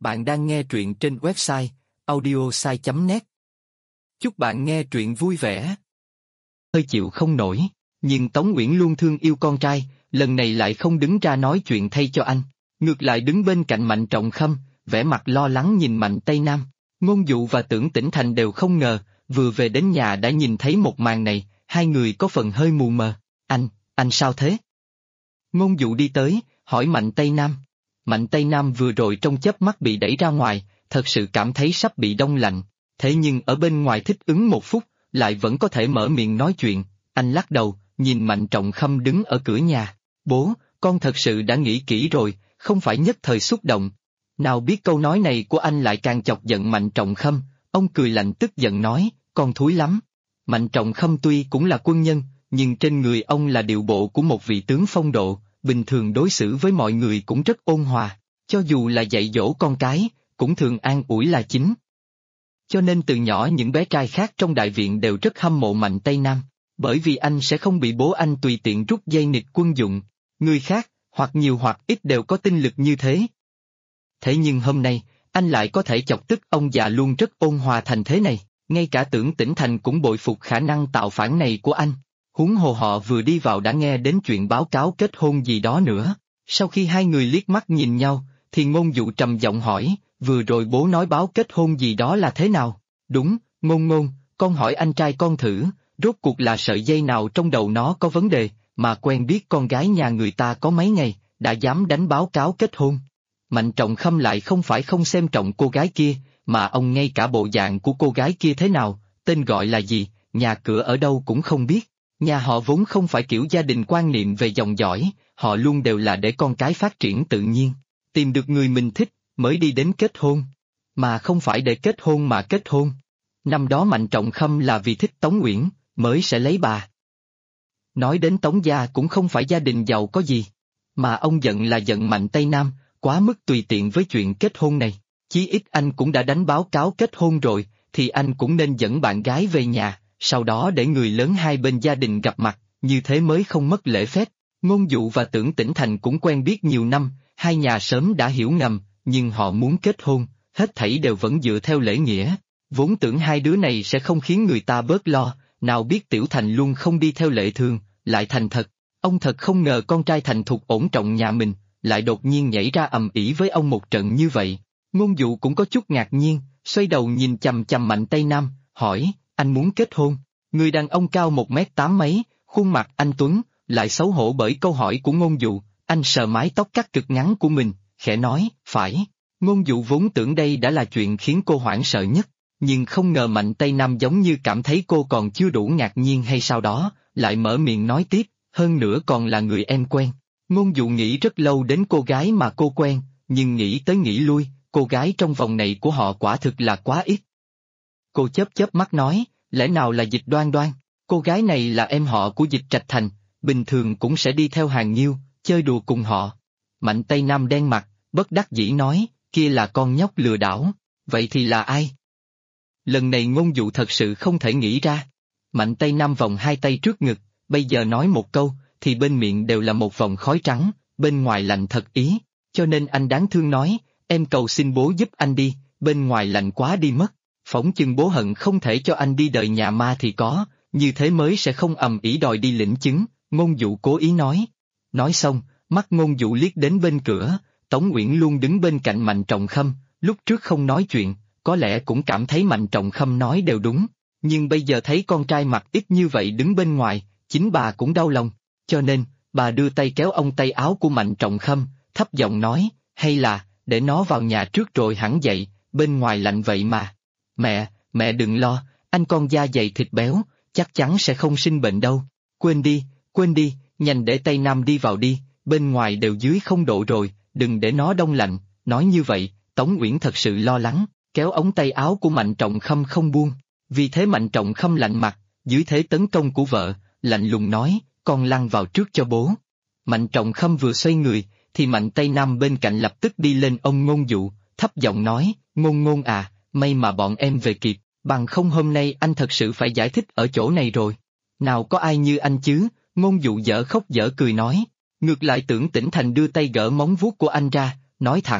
Bạn đang nghe truyện trên website audiosai.net. Chúc bạn nghe truyện vui vẻ. Hơi chịu không nổi, nhưng Tống Uyển luôn thương yêu con trai, lần này lại không đứng ra nói chuyện thay cho anh. Ngược lại đứng bên cạnh Mạnh Trọng Khâm, vẻ mặt lo lắng nhìn Mạnh Tây Nam. Ngôn Dụ và Tưởng Tĩnh Thành đều không ngờ, vừa về đến nhà đã nhìn thấy một màn này, hai người có phần hơi mù mờ. Anh sao thế? Ngôn Dụ đi tới, hỏi Mạnh Tây Nam. Mạnh Tây Nam vừa rồi trong chớp mắt bị đẩy ra ngoài, thật sự cảm thấy sắp bị đông lạnh, thế nhưng ở bên ngoài thích ứng một phút, lại vẫn có thể mở miệng nói chuyện. Anh lắc đầu, nhìn Mạnh Trọng Khâm đứng ở cửa nhà. Bố, con thật sự đã nghĩ kỹ rồi, không phải nhất thời xúc động. Nào biết câu nói này của anh lại càng chọc giận Mạnh Trọng Khâm, ông cười lạnh tức giận nói, con thúi lắm. Mạnh Trọng Khâm tuy cũng là quân nhân, nhưng trên người ông là điệu bộ của một vị tướng phong độ, bình thường đối xử với mọi người cũng rất ôn hòa, cho dù là dạy dỗ con cái, cũng thường an ủi là chính. Cho nên từ nhỏ những bé trai khác trong đại viện đều rất hâm mộ Mạnh Tây Nam, bởi vì anh sẽ không bị bố anh tùy tiện rút dây nịt quân dụng, người khác, hoặc nhiều hoặc ít đều có tinh lực như thế. Thế nhưng hôm nay, anh lại có thể chọc tức ông già luôn rất ôn hòa thành thế này, ngay cả Tưởng Tĩnh Thành cũng bội phục khả năng tạo phản này của anh. Huống hồ họ vừa đi vào đã nghe đến chuyện báo cáo kết hôn gì đó nữa. Sau khi hai người liếc mắt nhìn nhau, thì Ngôn Dụ trầm giọng hỏi, vừa rồi bố nói báo kết hôn gì đó là thế nào? Đúng, Ngôn, con hỏi anh trai con thử, rốt cuộc là sợi dây nào trong đầu nó có vấn đề, mà quen biết con gái nhà người ta có mấy ngày, đã dám đánh báo cáo kết hôn. Mạnh Trọng Khâm lại không phải không xem trọng cô gái kia, mà ông ngay cả bộ dạng của cô gái kia thế nào, tên gọi là gì, nhà cửa ở đâu cũng không biết. Nhà họ vốn không phải kiểu gia đình quan niệm về dòng dõi, họ luôn đều là để con cái phát triển tự nhiên, tìm được người mình thích, mới đi đến kết hôn, mà không phải để kết hôn mà kết hôn. Năm đó Mạnh Trọng Khâm là vì thích Tống Uyển, mới sẽ lấy bà. Nói đến Tống gia cũng không phải gia đình giàu có gì, mà ông giận là giận Mạnh Tây Nam, quá mức tùy tiện với chuyện kết hôn này, chí ít anh cũng đã đánh báo cáo kết hôn rồi, thì anh cũng nên dẫn bạn gái về nhà. Sau đó để người lớn hai bên gia đình gặp mặt, như thế mới không mất lễ phép. Ngôn Dụ và Tưởng Tĩnh Thành cũng quen biết nhiều năm, hai nhà sớm đã hiểu ngầm, nhưng họ muốn kết hôn, hết thảy đều vẫn dựa theo lễ nghĩa. Vốn tưởng hai đứa này sẽ không khiến người ta bớt lo, nào biết Tiểu Thành luôn không đi theo lệ thường, lại thành thật. Ông thật không ngờ con trai thành thục ổn trọng nhà mình, lại đột nhiên nhảy ra ầm ĩ với ông một trận như vậy. Ngôn Dụ cũng có chút ngạc nhiên, xoay đầu nhìn chằm chằm Mạnh Tây Nam, hỏi, anh muốn kết hôn? Người đàn ông cao 1m8 mấy, khuôn mặt anh tuấn, lại xấu hổ bởi câu hỏi của Ngôn Dụ, anh sờ mái tóc cắt cực ngắn của mình, khẽ nói, phải. Ngôn Dụ vốn tưởng đây đã là chuyện khiến cô hoảng sợ nhất, nhưng không ngờ Mạnh Tây Nam giống như cảm thấy cô còn chưa đủ ngạc nhiên hay sao đó, lại mở miệng nói tiếp, hơn nữa còn là người em quen. Ngôn Dụ nghĩ rất lâu đến cô gái mà cô quen, nhưng nghĩ tới nghĩ lui, cô gái trong vòng này của họ quả thực là quá ít. Cô chớp mắt nói, lẽ nào là Dịch Đoan Đoan? Cô gái này là em họ của Dịch Trạch Thành, bình thường cũng sẽ đi theo hàng nhiêu, chơi đùa cùng họ. Mạnh Tây Nam đen mặt, bất đắc dĩ nói, kia là con nhóc lừa đảo, vậy thì là ai? Lần này Ngôn Dụ thật sự không thể nghĩ ra. Mạnh Tây Nam vòng hai tay trước ngực, bây giờ nói một câu, thì bên miệng đều là một vòng khói trắng, bên ngoài lạnh thật ý, cho nên anh đáng thương nói, em cầu xin bố giúp anh đi, bên ngoài lạnh quá đi mất. Phỏng chừng bố hận không thể cho anh đi đời nhà ma thì có, như thế mới sẽ không ầm ĩ đòi đi lĩnh chứng, Ngôn Dụ cố ý nói. Nói xong, mắt Ngôn Dụ liếc đến bên cửa, Tống Uyển luôn đứng bên cạnh Mạnh Trọng Khâm, lúc trước không nói chuyện, có lẽ cũng cảm thấy Mạnh Trọng Khâm nói đều đúng, nhưng bây giờ thấy con trai mặt ít như vậy đứng bên ngoài, chính bà cũng đau lòng, cho nên, bà đưa tay kéo ông tay áo của Mạnh Trọng Khâm, thấp giọng nói, hay là, để nó vào nhà trước rồi hẳn dậy, bên ngoài lạnh vậy mà. Mẹ đừng lo, anh con da dày thịt béo, chắc chắn sẽ không sinh bệnh đâu. Quên đi, nhanh để Tây Nam đi vào đi, bên ngoài đều dưới 0 độ rồi, đừng để nó đông lạnh. Nói như vậy, Tống Uyển thật sự lo lắng, kéo ống tay áo của Mạnh Trọng Khâm không buông. Vì thế Mạnh Trọng Khâm lạnh mặt, dưới thế tấn công của vợ, lạnh lùng nói, con lăn vào trước cho bố. Mạnh Trọng Khâm vừa xoay người, thì Mạnh Tây Nam bên cạnh lập tức đi lên ông Ngôn Dụ, thấp giọng nói, Ngôn à, may mà bọn em về kịp, bằng không hôm nay anh thật sự phải giải thích ở chỗ này rồi. Nào có ai như anh chứ, Ngôn Dụ dở khóc dở cười nói. Ngược lại Tưởng Tĩnh Thành đưa tay gỡ móng vuốt của anh ra, nói thẳng,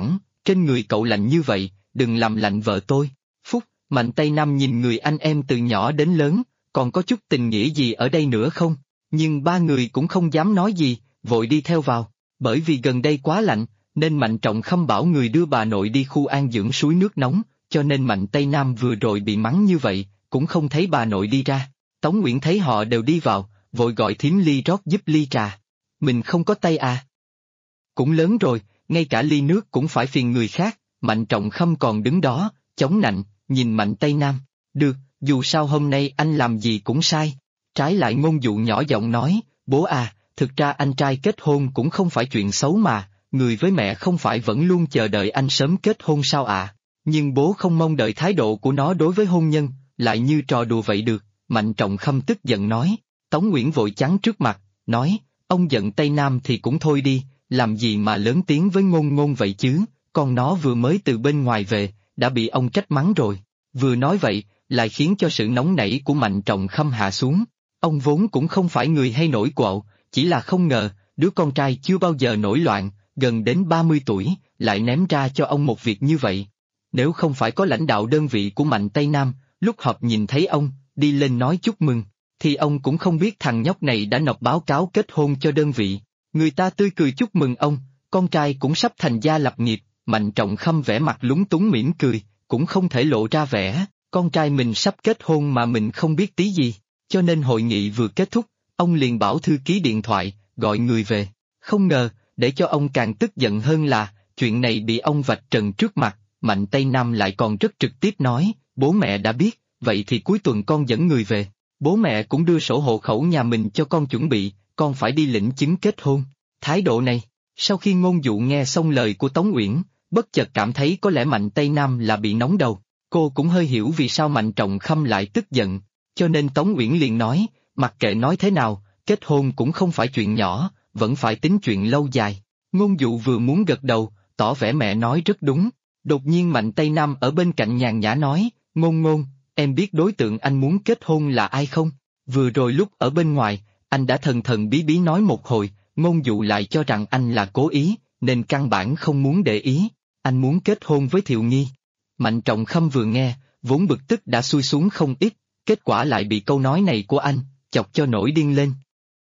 trên người cậu lạnh như vậy, đừng làm lạnh vợ tôi. Phúc, Mạnh Tây Nam nhìn người anh em từ nhỏ đến lớn, còn có chút tình nghĩa gì ở đây nữa không? Nhưng ba người cũng không dám nói gì, vội đi theo vào. Bởi vì gần đây quá lạnh, nên Mạnh Trọng Khâm bảo người đưa bà nội đi khu an dưỡng suối nước nóng, cho nên Mạnh Tây Nam vừa rồi bị mắng như vậy, cũng không thấy bà nội đi ra. Tống Nguyễn thấy họ đều đi vào, vội gọi thím Ly rót giúp ly trà. Mình không có tay à? Cũng lớn rồi, ngay cả ly nước cũng phải phiền người khác. Mạnh Trọng Khâm còn đứng đó, chống nạnh, nhìn Mạnh Tây Nam. Được, dù sao hôm nay anh làm gì cũng sai. Trái lại Ngôn Dụ nhỏ giọng nói, bố à, thực ra anh trai kết hôn cũng không phải chuyện xấu mà, người với mẹ không phải vẫn luôn chờ đợi anh sớm kết hôn sao ạ? Nhưng bố không mong đợi thái độ của nó đối với hôn nhân, lại như trò đùa vậy được. Mạnh Trọng Khâm tức giận nói. Tống Nguyễn vội chắn trước mặt, nói, ông giận Tây Nam thì cũng thôi đi, làm gì mà lớn tiếng với Ngôn Ngôn vậy chứ, con nó vừa mới từ bên ngoài về, đã bị ông trách mắng rồi. Vừa nói vậy, lại khiến cho sự nóng nảy của Mạnh Trọng Khâm hạ xuống. Ông vốn cũng không phải người hay nổi quạo, chỉ là không ngờ, đứa con trai chưa bao giờ nổi loạn, gần đến 30 tuổi, lại ném ra cho ông một việc như vậy. Nếu không phải có lãnh đạo đơn vị của Mạnh Tây Nam, lúc họp nhìn thấy ông, đi lên nói chúc mừng, thì ông cũng không biết thằng nhóc này đã nộp báo cáo kết hôn cho đơn vị. Người ta tươi cười chúc mừng ông, con trai cũng sắp thành gia lập nghiệp. Mạnh Trọng Khâm vẻ mặt lúng túng mỉm cười, cũng không thể lộ ra vẻ, con trai mình sắp kết hôn mà mình không biết tí gì, cho nên hội nghị vừa kết thúc, ông liền bảo thư ký điện thoại, gọi người về. Không ngờ, để cho ông càng tức giận hơn là, chuyện này bị ông vạch trần trước mặt, Mạnh Tây Nam lại còn rất trực tiếp nói, bố mẹ đã biết, vậy thì cuối tuần con dẫn người về, bố mẹ cũng đưa sổ hộ khẩu nhà mình cho con chuẩn bị, con phải đi lĩnh chứng kết hôn. Thái độ này, sau khi Ngôn Dụ nghe xong lời của Tống Uyển, bất chợt cảm thấy có lẽ Mạnh Tây Nam là bị nóng đầu, cô cũng hơi hiểu vì sao Mạnh Trọng Khâm lại tức giận, cho nên Tống Uyển liền nói, mặc kệ nói thế nào, kết hôn cũng không phải chuyện nhỏ, vẫn phải tính chuyện lâu dài. Ngôn Dụ vừa muốn gật đầu, tỏ vẻ mẹ nói rất đúng, đột nhiên Mạnh Tây Nam ở bên cạnh nhàn nhã nói, Ngôn Ngôn, em biết đối tượng anh muốn kết hôn là ai không? Vừa rồi lúc ở bên ngoài, anh đã thần thần bí bí nói một hồi, Ngôn Dụ lại cho rằng anh là cố ý, nên căn bản không muốn để ý, anh muốn kết hôn với Thiệu Nghi. Mạnh Trọng Khâm vừa nghe, vốn bực tức đã xuôi xuống không ít, kết quả lại bị câu nói này của anh, chọc cho nổi điên lên.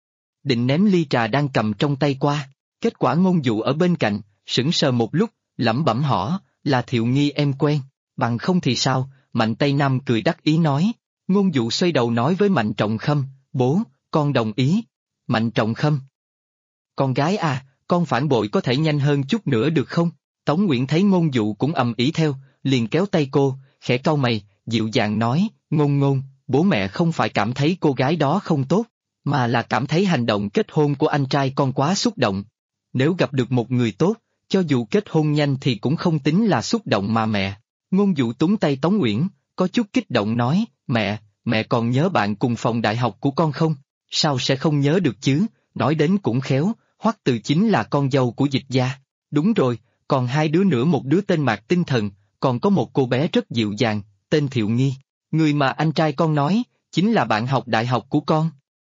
Định ném ly trà đang cầm trong tay qua, kết quả Ngôn Dụ ở bên cạnh, sững sờ một lúc, lẩm bẩm hỏi, là Thiệu Nghi em quen, bằng không thì sao? Mạnh Tây Nam cười đắc ý nói. Ngôn Dụ xoay đầu nói với Mạnh Trọng Khâm, bố, con đồng ý. Mạnh Trọng Khâm, con gái à, con phản bội có thể nhanh hơn chút nữa được không? Tống Nguyễn thấy Ngôn Dụ cũng ầm ĩ theo, liền kéo tay cô, khẽ cau mày, dịu dàng nói, Ngôn Ngôn, bố mẹ không phải cảm thấy cô gái đó không tốt, mà là cảm thấy hành động kết hôn của anh trai con quá xúc động. Nếu gặp được một người tốt, cho dù kết hôn nhanh thì cũng không tính là xúc động mà mẹ. Ngôn Dụ túm tay Tống Uyển, có chút kích động nói, mẹ còn nhớ bạn cùng phòng đại học của con không? Sao sẽ không nhớ được chứ, nói đến cũng khéo, Hoắc Từ chính là con dâu của Dịch gia. Đúng rồi, còn hai đứa nữa, một đứa tên Mạc Tinh Thần, còn có một cô bé rất dịu dàng, tên Thiệu Nghi. Người mà anh trai con nói, chính là bạn học đại học của con.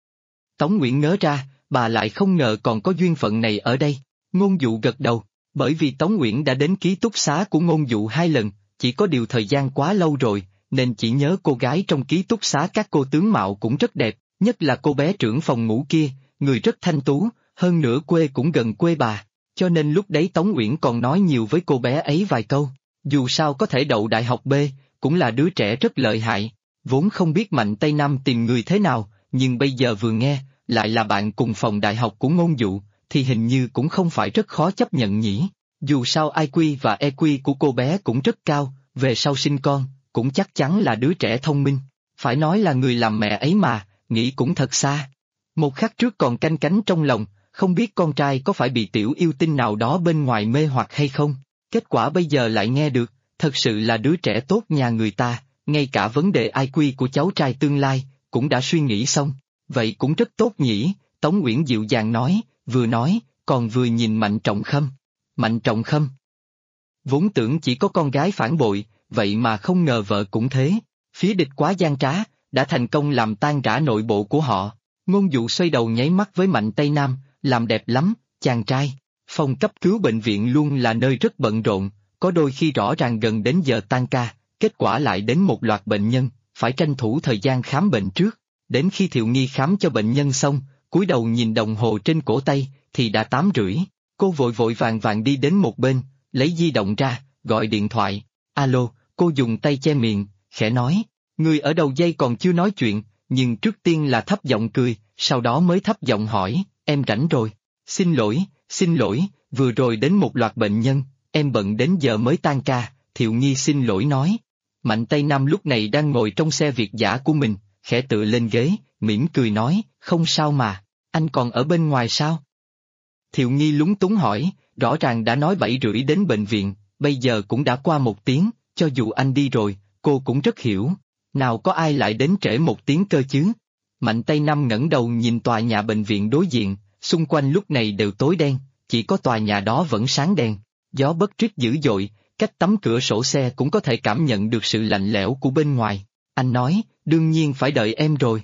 Tống Nguyễn ngớ ra, bà lại không ngờ còn có duyên phận này ở đây. Ngôn Dụ gật đầu, bởi vì Tống Nguyễn đã đến ký túc xá của Ngôn Dụ 2 lần, chỉ có điều thời gian quá lâu rồi, nên chỉ nhớ cô gái trong ký túc xá các cô tướng mạo cũng rất đẹp, nhất là cô bé trưởng phòng ngủ kia, người rất thanh tú, hơn nữa quê cũng gần quê bà, cho nên lúc đấy Tống Uyển còn nói nhiều với cô bé ấy vài câu, dù sao có thể đậu đại học B, cũng là đứa trẻ rất lợi hại, vốn không biết Mạnh Tây Nam tìm người thế nào, nhưng bây giờ vừa nghe, lại là bạn cùng phòng đại học của Ngôn Dụ, thì hình như cũng không phải rất khó chấp nhận nhỉ, dù sao IQ và EQ của cô bé cũng rất cao, về sau sinh con, cũng chắc chắn là đứa trẻ thông minh, phải nói là người làm mẹ ấy mà, nghĩ cũng thật xa. Một khắc trước còn canh cánh trong lòng, không biết con trai có phải bị tiểu yêu tinh nào đó bên ngoài mê hoặc hay không, kết quả bây giờ lại nghe được, thật sự là đứa trẻ tốt nhà người ta, ngay cả vấn đề IQ của cháu trai tương lai, cũng đã suy nghĩ xong, vậy cũng rất tốt nhỉ, Tống Uyển dịu dàng nói, còn vừa nhìn Mạnh Trọng Khâm. Mạnh Trọng Khâm vốn tưởng chỉ có con gái phản bội, vậy mà không ngờ vợ cũng thế, phía địch quá gian trá, đã thành công làm tan rã nội bộ của họ. Ngôn Dụ xoay đầu nháy mắt với Mạnh Tây Nam, làm đẹp lắm, chàng trai. Phòng cấp cứu bệnh viện luôn là nơi rất bận rộn, có đôi khi rõ ràng gần đến giờ tan ca, kết quả lại đến một loạt bệnh nhân, phải tranh thủ thời gian khám bệnh trước. Đến khi Thiệu Nghi khám cho bệnh nhân xong, cúi đầu nhìn đồng hồ trên cổ tay, thì đã 8:30. Cô vội vội vàng vàng đi đến một bên, lấy di động ra, gọi điện thoại. Alo, cô dùng tay che miệng, khẽ nói. Người ở đầu dây còn chưa nói chuyện, nhưng trước tiên là thấp giọng cười, sau đó mới thấp giọng hỏi, em rảnh rồi. Xin lỗi, vừa rồi đến một loạt bệnh nhân, em bận đến giờ mới tan ca, Thiệu Nghi xin lỗi nói. Mạnh Tây Nam lúc này đang ngồi trong xe Việt dã của mình, khẽ tựa lên ghế, mỉm cười nói, không sao mà, anh còn ở bên ngoài sao? Thiệu Nghi lúng túng hỏi, rõ ràng đã nói 7:30 đến bệnh viện, bây giờ cũng đã qua 1 tiếng, cho dù anh đi rồi, cô cũng rất hiểu. Nào có ai lại đến trễ 1 tiếng cơ chứ? Mạnh Tây Nam ngẩng đầu nhìn tòa nhà bệnh viện đối diện, xung quanh lúc này đều tối đen, chỉ có tòa nhà đó vẫn sáng đèn. Gió bấc rít dữ dội, cách tấm cửa sổ xe cũng có thể cảm nhận được sự lạnh lẽo của bên ngoài. Anh nói, đương nhiên phải đợi em rồi.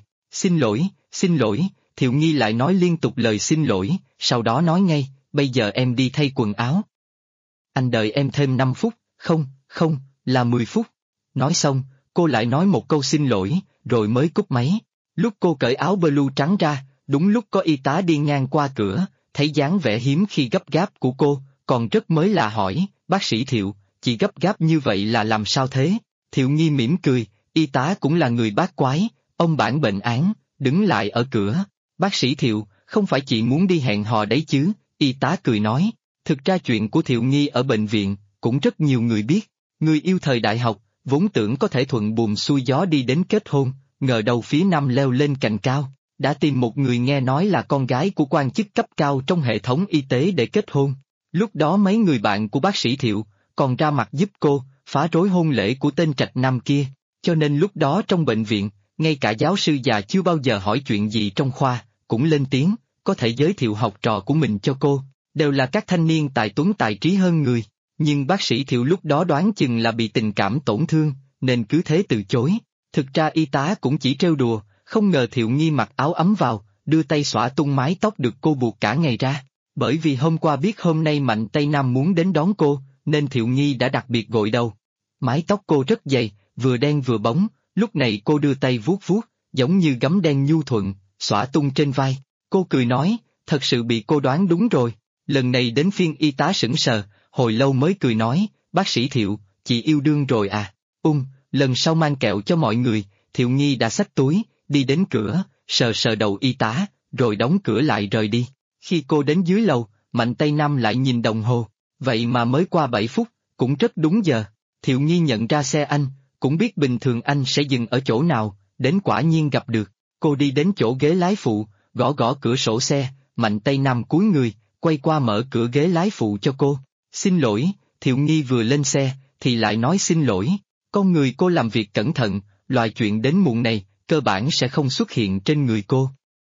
Xin lỗi, Thiệu Nghi lại nói liên tục lời xin lỗi, sau đó nói ngay, bây giờ em đi thay quần áo. Anh đợi em thêm 5 phút, không, là 10 phút. Nói xong, cô lại nói một câu xin lỗi, rồi mới cúp máy. Lúc cô cởi áo blue trắng ra, đúng lúc có y tá đi ngang qua cửa, thấy dáng vẻ hiếm khi gấp gáp của cô, còn rất mới lạ hỏi, bác sĩ Thiệu, chị gấp gáp như vậy là làm sao thế? Thiệu Nghi mỉm cười, y tá cũng là người bát quái, ông bản bệnh án, đứng lại ở cửa. Bác sĩ Thiệu, không phải chị muốn đi hẹn hò đấy chứ? Y tá cười nói, thực ra chuyện của Thiệu Nghi ở bệnh viện, cũng rất nhiều người biết. Người yêu thời đại học, vốn tưởng có thể thuận buồm xuôi gió đi đến kết hôn, ngờ đầu phía Nam leo lên cành cao, đã tìm một người nghe nói là con gái của quan chức cấp cao trong hệ thống y tế để kết hôn. Lúc đó mấy người bạn của bác sĩ Thiệu, còn ra mặt giúp cô, phá rối hôn lễ của tên trạch nam kia, cho nên lúc đó trong bệnh viện, ngay cả giáo sư già chưa bao giờ hỏi chuyện gì trong khoa, cũng lên tiếng, có thể giới thiệu học trò của mình cho cô, đều là các thanh niên tài tuấn tài trí hơn người. Nhưng bác sĩ Thiệu lúc đó đoán chừng là bị tình cảm tổn thương, nên cứ thế từ chối. Thực ra y tá cũng chỉ trêu đùa, không ngờ Thiệu Nghi mặc áo ấm vào, đưa tay xõa tung mái tóc được cô buộc cả ngày ra. Bởi vì hôm qua biết hôm nay Mạnh Tây Nam muốn đến đón cô, nên Thiệu Nghi đã đặc biệt gội đầu. Mái tóc cô rất dày, vừa đen vừa bóng, lúc này cô đưa tay vuốt vuốt, giống như gấm đen nhu thuận, xõa tung trên vai. Cô cười nói, thật sự bị cô đoán đúng rồi. Lần này đến phiên y tá sững sờ, hồi lâu mới cười nói, bác sĩ Thiệu, chị yêu đương rồi à? Lần sau mang kẹo cho mọi người. Thiệu Nghi đã xách túi, đi đến cửa, sờ sờ đầu y tá, rồi đóng cửa lại rời đi. Khi cô đến dưới lầu, Mạnh Tây Nam lại nhìn đồng hồ, vậy mà mới qua 7 phút, cũng rất đúng giờ. Thiệu Nghi nhận ra xe anh, cũng biết bình thường anh sẽ dừng ở chỗ nào, đến quả nhiên gặp được. Cô đi đến chỗ ghế lái phụ, gõ gõ cửa sổ xe, Mạnh Tây Nam cúi người, quay qua mở cửa ghế lái phụ cho cô. Xin lỗi, Thiệu Nghi vừa lên xe, thì lại nói xin lỗi. Con người cô làm việc cẩn thận, loại chuyện đến muộn này, cơ bản sẽ không xuất hiện trên người cô.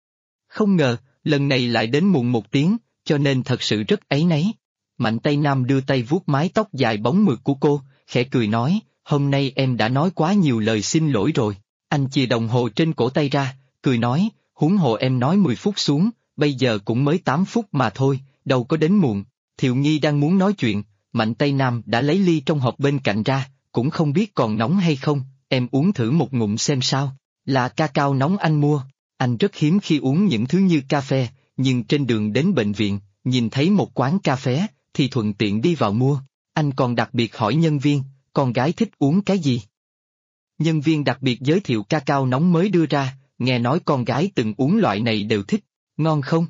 Không ngờ, lần này lại đến muộn 1 tiếng, cho nên thật sự rất áy náy. Mạnh Tây Nam đưa tay vuốt mái tóc dài bóng mượt của cô, khẽ cười nói, hôm nay em đã nói quá nhiều lời xin lỗi rồi. Anh chìa đồng hồ trên cổ tay ra, cười nói, huống hồ em nói 10 phút xuống, bây giờ cũng mới 8 phút mà thôi, đâu có đến muộn. Thiệu Nghi đang muốn nói chuyện, Mạnh Tây Nam đã lấy ly trong hộp bên cạnh ra, cũng không biết còn nóng hay không, em uống thử một ngụm xem sao. Là ca cao nóng anh mua. Anh rất hiếm khi uống những thứ như cà phê, nhưng trên đường đến bệnh viện, nhìn thấy một quán cà phê, thì thuận tiện đi vào mua. Anh còn đặc biệt hỏi nhân viên, con gái thích uống cái gì? Nhân viên đặc biệt giới thiệu ca cao nóng mới đưa ra, nghe nói con gái từng uống loại này đều thích, ngon không?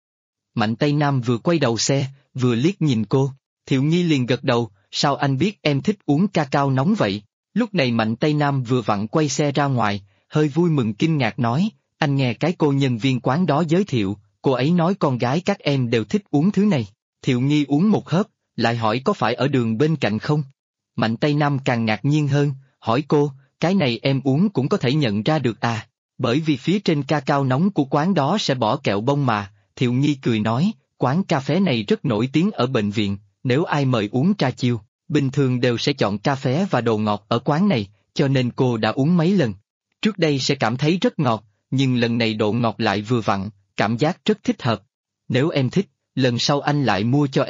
Mạnh Tây Nam vừa quay đầu xe, vừa liếc nhìn cô, Thiệu Nghi liền gật đầu, sao anh biết em thích uống ca cao nóng vậy? Lúc này Mạnh Tây Nam vừa vặn quay xe ra ngoài, hơi vui mừng kinh ngạc nói, anh nghe cái cô nhân viên quán đó giới thiệu, cô ấy nói con gái các em đều thích uống thứ này. Thiệu Nghi uống một hớp, lại hỏi có phải ở đường bên cạnh không? Mạnh Tây Nam càng ngạc nhiên hơn, hỏi cô, cái này em uống cũng có thể nhận ra được à? Bởi vì phía trên ca cao nóng của quán đó sẽ bỏ kẹo bông mà. Thiệu Nghi cười nói, quán cà phê này rất nổi tiếng ở bệnh viện, nếu ai mời uống trà chiều, bình thường đều sẽ chọn cà phê và đồ ngọt ở quán này, cho nên cô đã uống mấy lần. Trước đây sẽ cảm thấy rất ngọt, nhưng lần này độ ngọt lại vừa vặn, cảm giác rất thích hợp. Nếu em thích, lần sau anh lại mua cho em,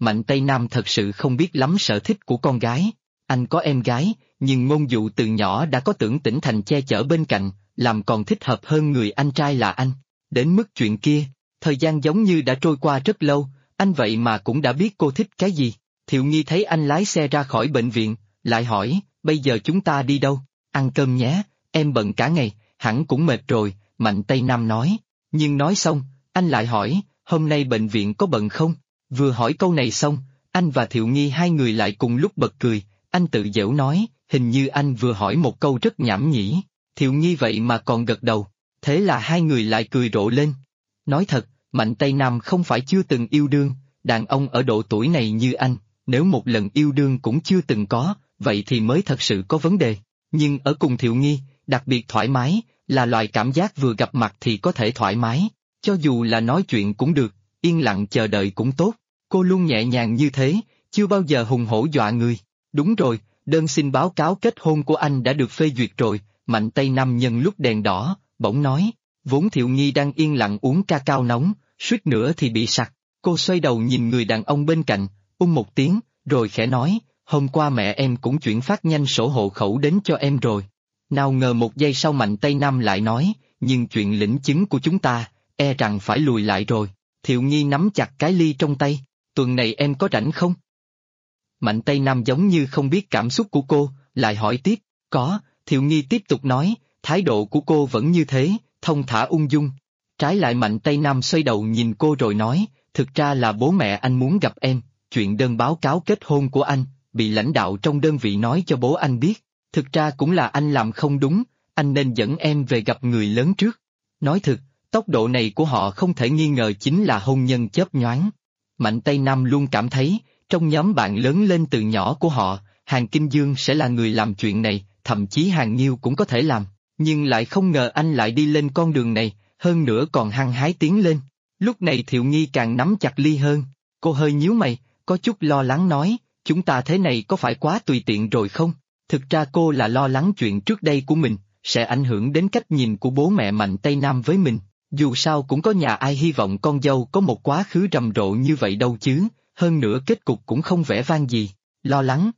Mạnh Tây Nam thật sự không biết lắm sở thích của con gái. Anh có em gái, nhưng Ngôn Dụ từ nhỏ đã có Tưởng Tĩnh Thành che chở bên cạnh, làm còn thích hợp hơn người anh trai là anh. Đến mức chuyện kia, thời gian giống như đã trôi qua rất lâu, anh vậy mà cũng đã biết cô thích cái gì. Thiệu Nghi thấy anh lái xe ra khỏi bệnh viện, lại hỏi, bây giờ chúng ta đi đâu? Ăn cơm nhé, em bận cả ngày, hẳn cũng mệt rồi, Mạnh Tây Nam nói. Nhưng nói xong, anh lại hỏi, hôm nay bệnh viện có bận không? Vừa hỏi câu này xong, anh và Thiệu Nghi hai người lại cùng lúc bật cười, anh tự giễu nói, hình như anh vừa hỏi một câu rất nhảm nhí. Thiệu Nghi vậy mà còn gật đầu, thế là hai người lại cười rộ lên. Nói thật, Mạnh Tây Nam không phải chưa từng yêu đương, đàn ông ở độ tuổi này như anh, nếu một lần yêu đương cũng chưa từng có, vậy thì mới thật sự có vấn đề. Nhưng ở cùng Thiệu Nghi, đặc biệt thoải mái, là loại cảm giác vừa gặp mặt thì có thể thoải mái, cho dù là nói chuyện cũng được, yên lặng chờ đợi cũng tốt. Cô luôn nhẹ nhàng như thế, chưa bao giờ hùng hổ dọa người. Đúng rồi, đơn xin báo cáo kết hôn của anh đã được phê duyệt rồi, Mạnh Tây Nam nhân lúc đèn đỏ, bỗng nói. Vốn Thiệu Nghi đang yên lặng uống ca cao nóng, suýt nữa thì bị sặc. Cô xoay đầu nhìn người đàn ông bên cạnh, một tiếng, rồi khẽ nói, hôm qua mẹ em cũng chuyển phát nhanh sổ hộ khẩu đến cho em rồi. Nào ngờ một giây sau Mạnh Tây Nam lại nói, nhưng chuyện lĩnh chứng của chúng ta, e rằng phải lùi lại rồi. Thiệu Nghi nắm chặt cái ly trong tay, tuần này em có rảnh không? Mạnh Tây Nam giống như không biết cảm xúc của cô, lại hỏi tiếp, có, Thiệu Nghi tiếp tục nói, thái độ của cô vẫn như thế, thông thả ung dung. Trái lại Mạnh Tây Nam xoay đầu nhìn cô rồi nói, thực ra là bố mẹ anh muốn gặp em, chuyện đơn báo cáo kết hôn của anh, bị lãnh đạo trong đơn vị nói cho bố anh biết, thực ra cũng là anh làm không đúng, anh nên dẫn em về gặp người lớn trước. Nói thực, tốc độ này của họ không thể nghi ngờ chính là hôn nhân chớp nhoáng. Mạnh Tây Nam luôn cảm thấy, trong nhóm bạn lớn lên từ nhỏ của họ, Hàn Kinh Dương sẽ là người làm chuyện này, thậm chí Hàn Nhiêu cũng có thể làm, nhưng lại không ngờ anh lại đi lên con đường này, hơn nữa còn hăng hái tiến lên. Lúc này Thiệu Nghi càng nắm chặt ly hơn, cô hơi nhíu mày, có chút lo lắng nói, chúng ta thế này có phải quá tùy tiện rồi không? Thực ra cô là lo lắng chuyện trước đây của mình, sẽ ảnh hưởng đến cách nhìn của bố mẹ Mạnh Tây Nam với mình. Dù sao cũng có nhà ai hy vọng con dâu có một quá khứ rầm rộ như vậy đâu chứ, hơn nữa kết cục cũng không vẻ vang gì, lo lắng.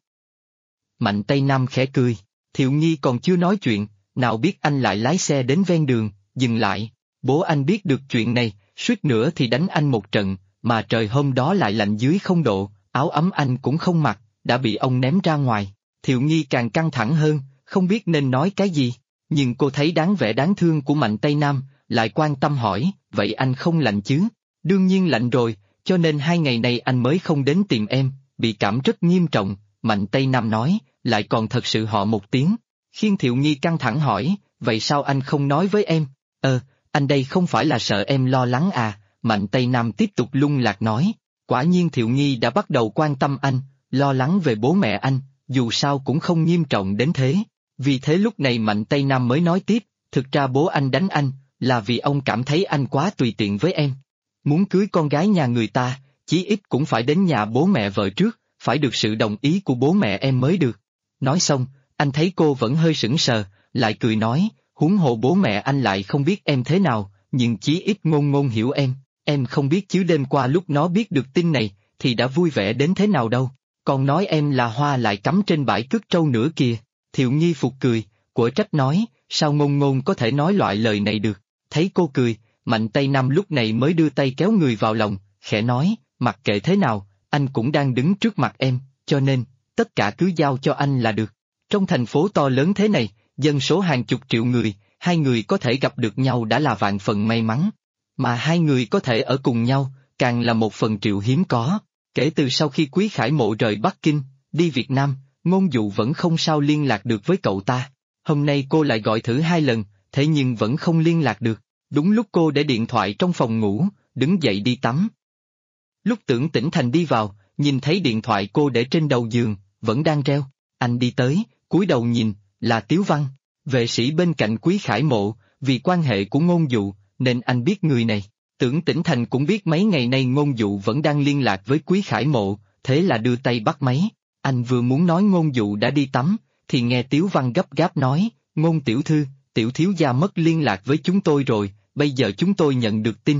Mạnh Tây Nam khẽ cười, Thiệu Nghi còn chưa nói chuyện, nào biết anh lại lái xe đến ven đường, dừng lại. Bố anh biết được chuyện này, suýt nữa thì đánh anh một trận, mà trời hôm đó lại lạnh dưới 0 độ, áo ấm anh cũng không mặc, đã bị ông ném ra ngoài. Thiệu Nghi càng căng thẳng hơn, không biết nên nói cái gì, nhưng cô thấy đáng vẻ đáng thương của Mạnh Tây Nam, lại quan tâm hỏi, vậy anh không lạnh chứ? Đương nhiên lạnh rồi, cho nên 2 ngày này anh mới không đến tìm em, bị cảm rất nghiêm trọng, Mạnh Tây Nam nói, lại còn thật sự họ một tiếng. Khiến Thiệu Nghi căng thẳng hỏi, vậy sao anh không nói với em? Anh đây không phải là sợ em lo lắng à, Mạnh Tây Nam tiếp tục lung lạc nói. Quả nhiên Thiệu Nghi đã bắt đầu quan tâm anh, lo lắng về bố mẹ anh, dù sao cũng không nghiêm trọng đến thế. Vì thế lúc này Mạnh Tây Nam mới nói tiếp, thực ra bố anh đánh anh, là vì ông cảm thấy anh quá tùy tiện với em. Muốn cưới con gái nhà người ta, chí ít cũng phải đến nhà bố mẹ vợ trước, phải được sự đồng ý của bố mẹ em mới được. Nói xong, anh thấy cô vẫn hơi sững sờ, lại cười nói, huống hồ bố mẹ anh lại không biết em thế nào, nhưng chí ít Ngôn Ngôn hiểu em không biết chứ đêm qua lúc nó biết được tin này, thì đã vui vẻ đến thế nào đâu, còn nói em là hoa lại cắm trên bãi cước trâu nữa kìa. Thiệu Nghi phục cười, quở trách nói, sao Ngôn Ngôn có thể nói loại lời này được, thấy cô cười, Mạnh Tây Nam lúc này mới đưa tay kéo người vào lòng, khẽ nói, mặc kệ thế nào, anh cũng đang đứng trước mặt em, cho nên, tất cả cứ giao cho anh là được. Trong thành phố to lớn thế này, dân số hàng chục triệu người, hai người có thể gặp được nhau đã là vạn phần may mắn. Mà hai người có thể ở cùng nhau, càng là một phần triệu hiếm có. Kể từ sau khi Quý Khải Mộ rời Bắc Kinh, đi Việt Nam, Ngôn Dụ vẫn không sao liên lạc được với cậu ta. Hôm nay cô lại gọi thử 2 lần, thế nhưng vẫn không liên lạc được. Đúng lúc cô để điện thoại trong phòng ngủ, đứng dậy đi tắm. Lúc Tưởng Tĩnh Thành đi vào, nhìn thấy điện thoại cô để trên đầu giường, vẫn đang reo. Anh đi tới, cúi đầu nhìn, là Tiếu Văn, vệ sĩ bên cạnh Quý Khải Mộ, vì quan hệ của Ngôn Dụ, nên anh biết người này. Tưởng Tĩnh Thành cũng biết mấy ngày nay Ngôn Dụ vẫn đang liên lạc với Quý Khải Mộ, thế là đưa tay bắt máy. Anh vừa muốn nói Ngôn Dụ đã đi tắm, thì nghe Tiếu Văn gấp gáp nói, Ngôn tiểu thư, tiểu thiếu gia mất liên lạc với chúng tôi rồi, bây giờ chúng tôi nhận được tin,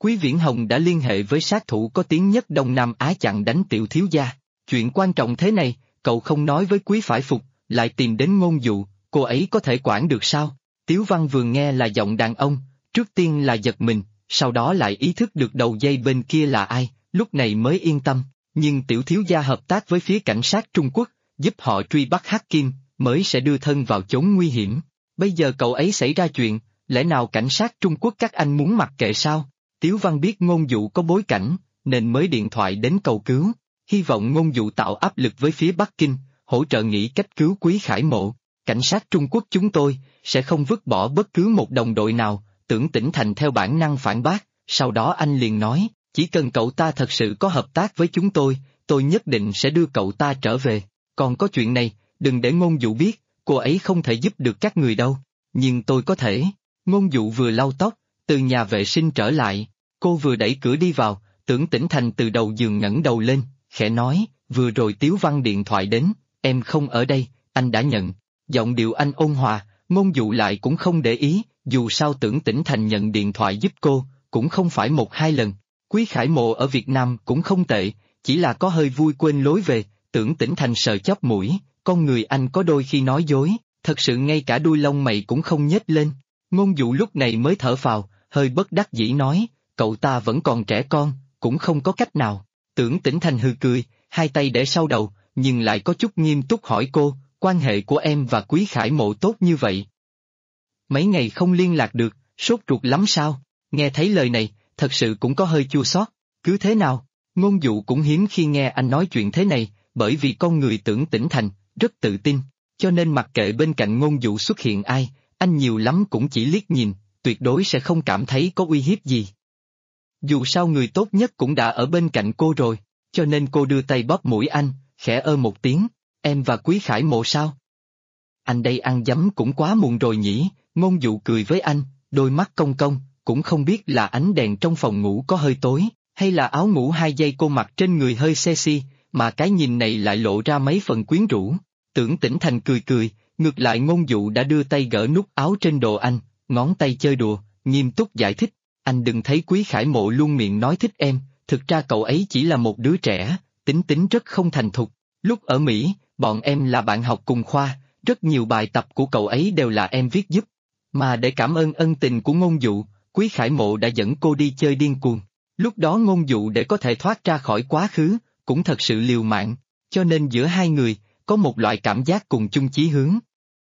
Quý Viễn Hồng đã liên hệ với sát thủ có tiếng nhất Đông Nam Á chặn đánh Tiểu thiếu gia. Chuyện quan trọng thế này, cậu không nói với Quý Phải Phục, lại tìm đến Ngôn Dụ, cô ấy có thể quản được sao? Tiếu Văn vừa nghe là giọng đàn ông, trước tiên là giật mình, sau đó lại ý thức được đầu dây bên kia là ai, lúc này mới yên tâm. Nhưng Tiểu thiếu gia hợp tác với phía cảnh sát Trung Quốc, giúp họ truy bắt Hắc Kim, mới sẽ đưa thân vào chốn nguy hiểm. Bây giờ cậu ấy xảy ra chuyện, lẽ nào cảnh sát Trung Quốc các anh muốn mặc kệ sao? Tiếu Văn biết Ngôn Dụ có bối cảnh, nên mới điện thoại đến cầu cứu, hy vọng Ngôn Dụ tạo áp lực với phía Bắc Kinh, hỗ trợ nghĩ cách cứu Quý Khải Mộ. Cảnh sát Trung Quốc chúng tôi sẽ không vứt bỏ bất cứ một đồng đội nào. Tưởng Tĩnh Thành theo bản năng phản bác, sau đó anh liền nói, chỉ cần cậu ta thật sự có hợp tác với chúng tôi nhất định sẽ đưa cậu ta trở về. Còn có chuyện này, đừng để Ngôn Dụ biết, cô ấy không thể giúp được các người đâu. Nhưng tôi có thể. Ngôn Dụ vừa lau tóc, từ nhà vệ sinh trở lại, cô vừa đẩy cửa đi vào, Tưởng Tĩnh Thành từ đầu giường ngẩng đầu lên, khẽ nói, vừa rồi Tiếu Văn điện thoại đến, em không ở đây, anh đã nhận. Giọng điệu anh ôn hòa, Ngôn Dụ lại cũng không để ý, dù sao Tưởng Tĩnh Thành nhận điện thoại giúp cô, cũng không phải một hai lần. Quý Khải Mộ ở Việt Nam cũng không tệ, chỉ là có hơi vui quên lối về. Tưởng Tĩnh Thành sờ chóp mũi, con người anh có đôi khi nói dối, thật sự ngay cả đuôi lông mày cũng không nhếch lên. Ngôn Dụ lúc này mới thở phào, hơi bất đắc dĩ nói, cậu ta vẫn còn trẻ con, cũng không có cách nào. Tưởng Tĩnh Thành hừ cười, hai tay để sau đầu, nhưng lại có chút nghiêm túc hỏi cô, quan hệ của em và Quý Khải Mộ tốt như vậy. Mấy ngày không liên lạc được, sốt ruột lắm sao? Nghe thấy lời này, thật sự cũng có hơi chua xót. Cứ thế nào? Ngôn Dụ cũng hiếm khi nghe anh nói chuyện thế này, bởi vì con người Tưởng Tĩnh Thành rất tự tin, cho nên mặc kệ bên cạnh Ngôn Dụ xuất hiện ai, anh nhiều lắm cũng chỉ liếc nhìn, tuyệt đối sẽ không cảm thấy có uy hiếp gì. Dù sao người tốt nhất cũng đã ở bên cạnh cô rồi, cho nên cô đưa tay bóp mũi anh, khẽ ơ một tiếng, em và Quý Khải Mộ sao? Anh đây ăn dấm cũng quá muộn rồi nhỉ? Ngôn Dụ cười với anh, đôi mắt cong cong, cũng không biết là ánh đèn trong phòng ngủ có hơi tối, hay là áo ngủ 2 giây cô mặc trên người hơi sexy, mà cái nhìn này lại lộ ra mấy phần quyến rũ. Tưởng Tĩnh Thành cười cười, ngược lại Ngôn Dụ đã đưa tay gỡ nút áo trên đồ anh, ngón tay chơi đùa, nghiêm túc giải thích, anh đừng thấy Quý Khải Mộ luôn miệng nói thích em, thực ra cậu ấy chỉ là một đứa trẻ, tính tính rất không thành thục. Lúc ở Mỹ, bọn em là bạn học cùng khoa, rất nhiều bài tập của cậu ấy đều là em viết giúp. Mà để cảm ơn ân tình của Ngôn Dụ, Quý Khải Mộ đã dẫn cô đi chơi điên cuồng. Lúc đó Ngôn Dụ để có thể thoát ra khỏi quá khứ, cũng thật sự liều mạng, cho nên giữa hai người, có một loại cảm giác cùng chung chí hướng.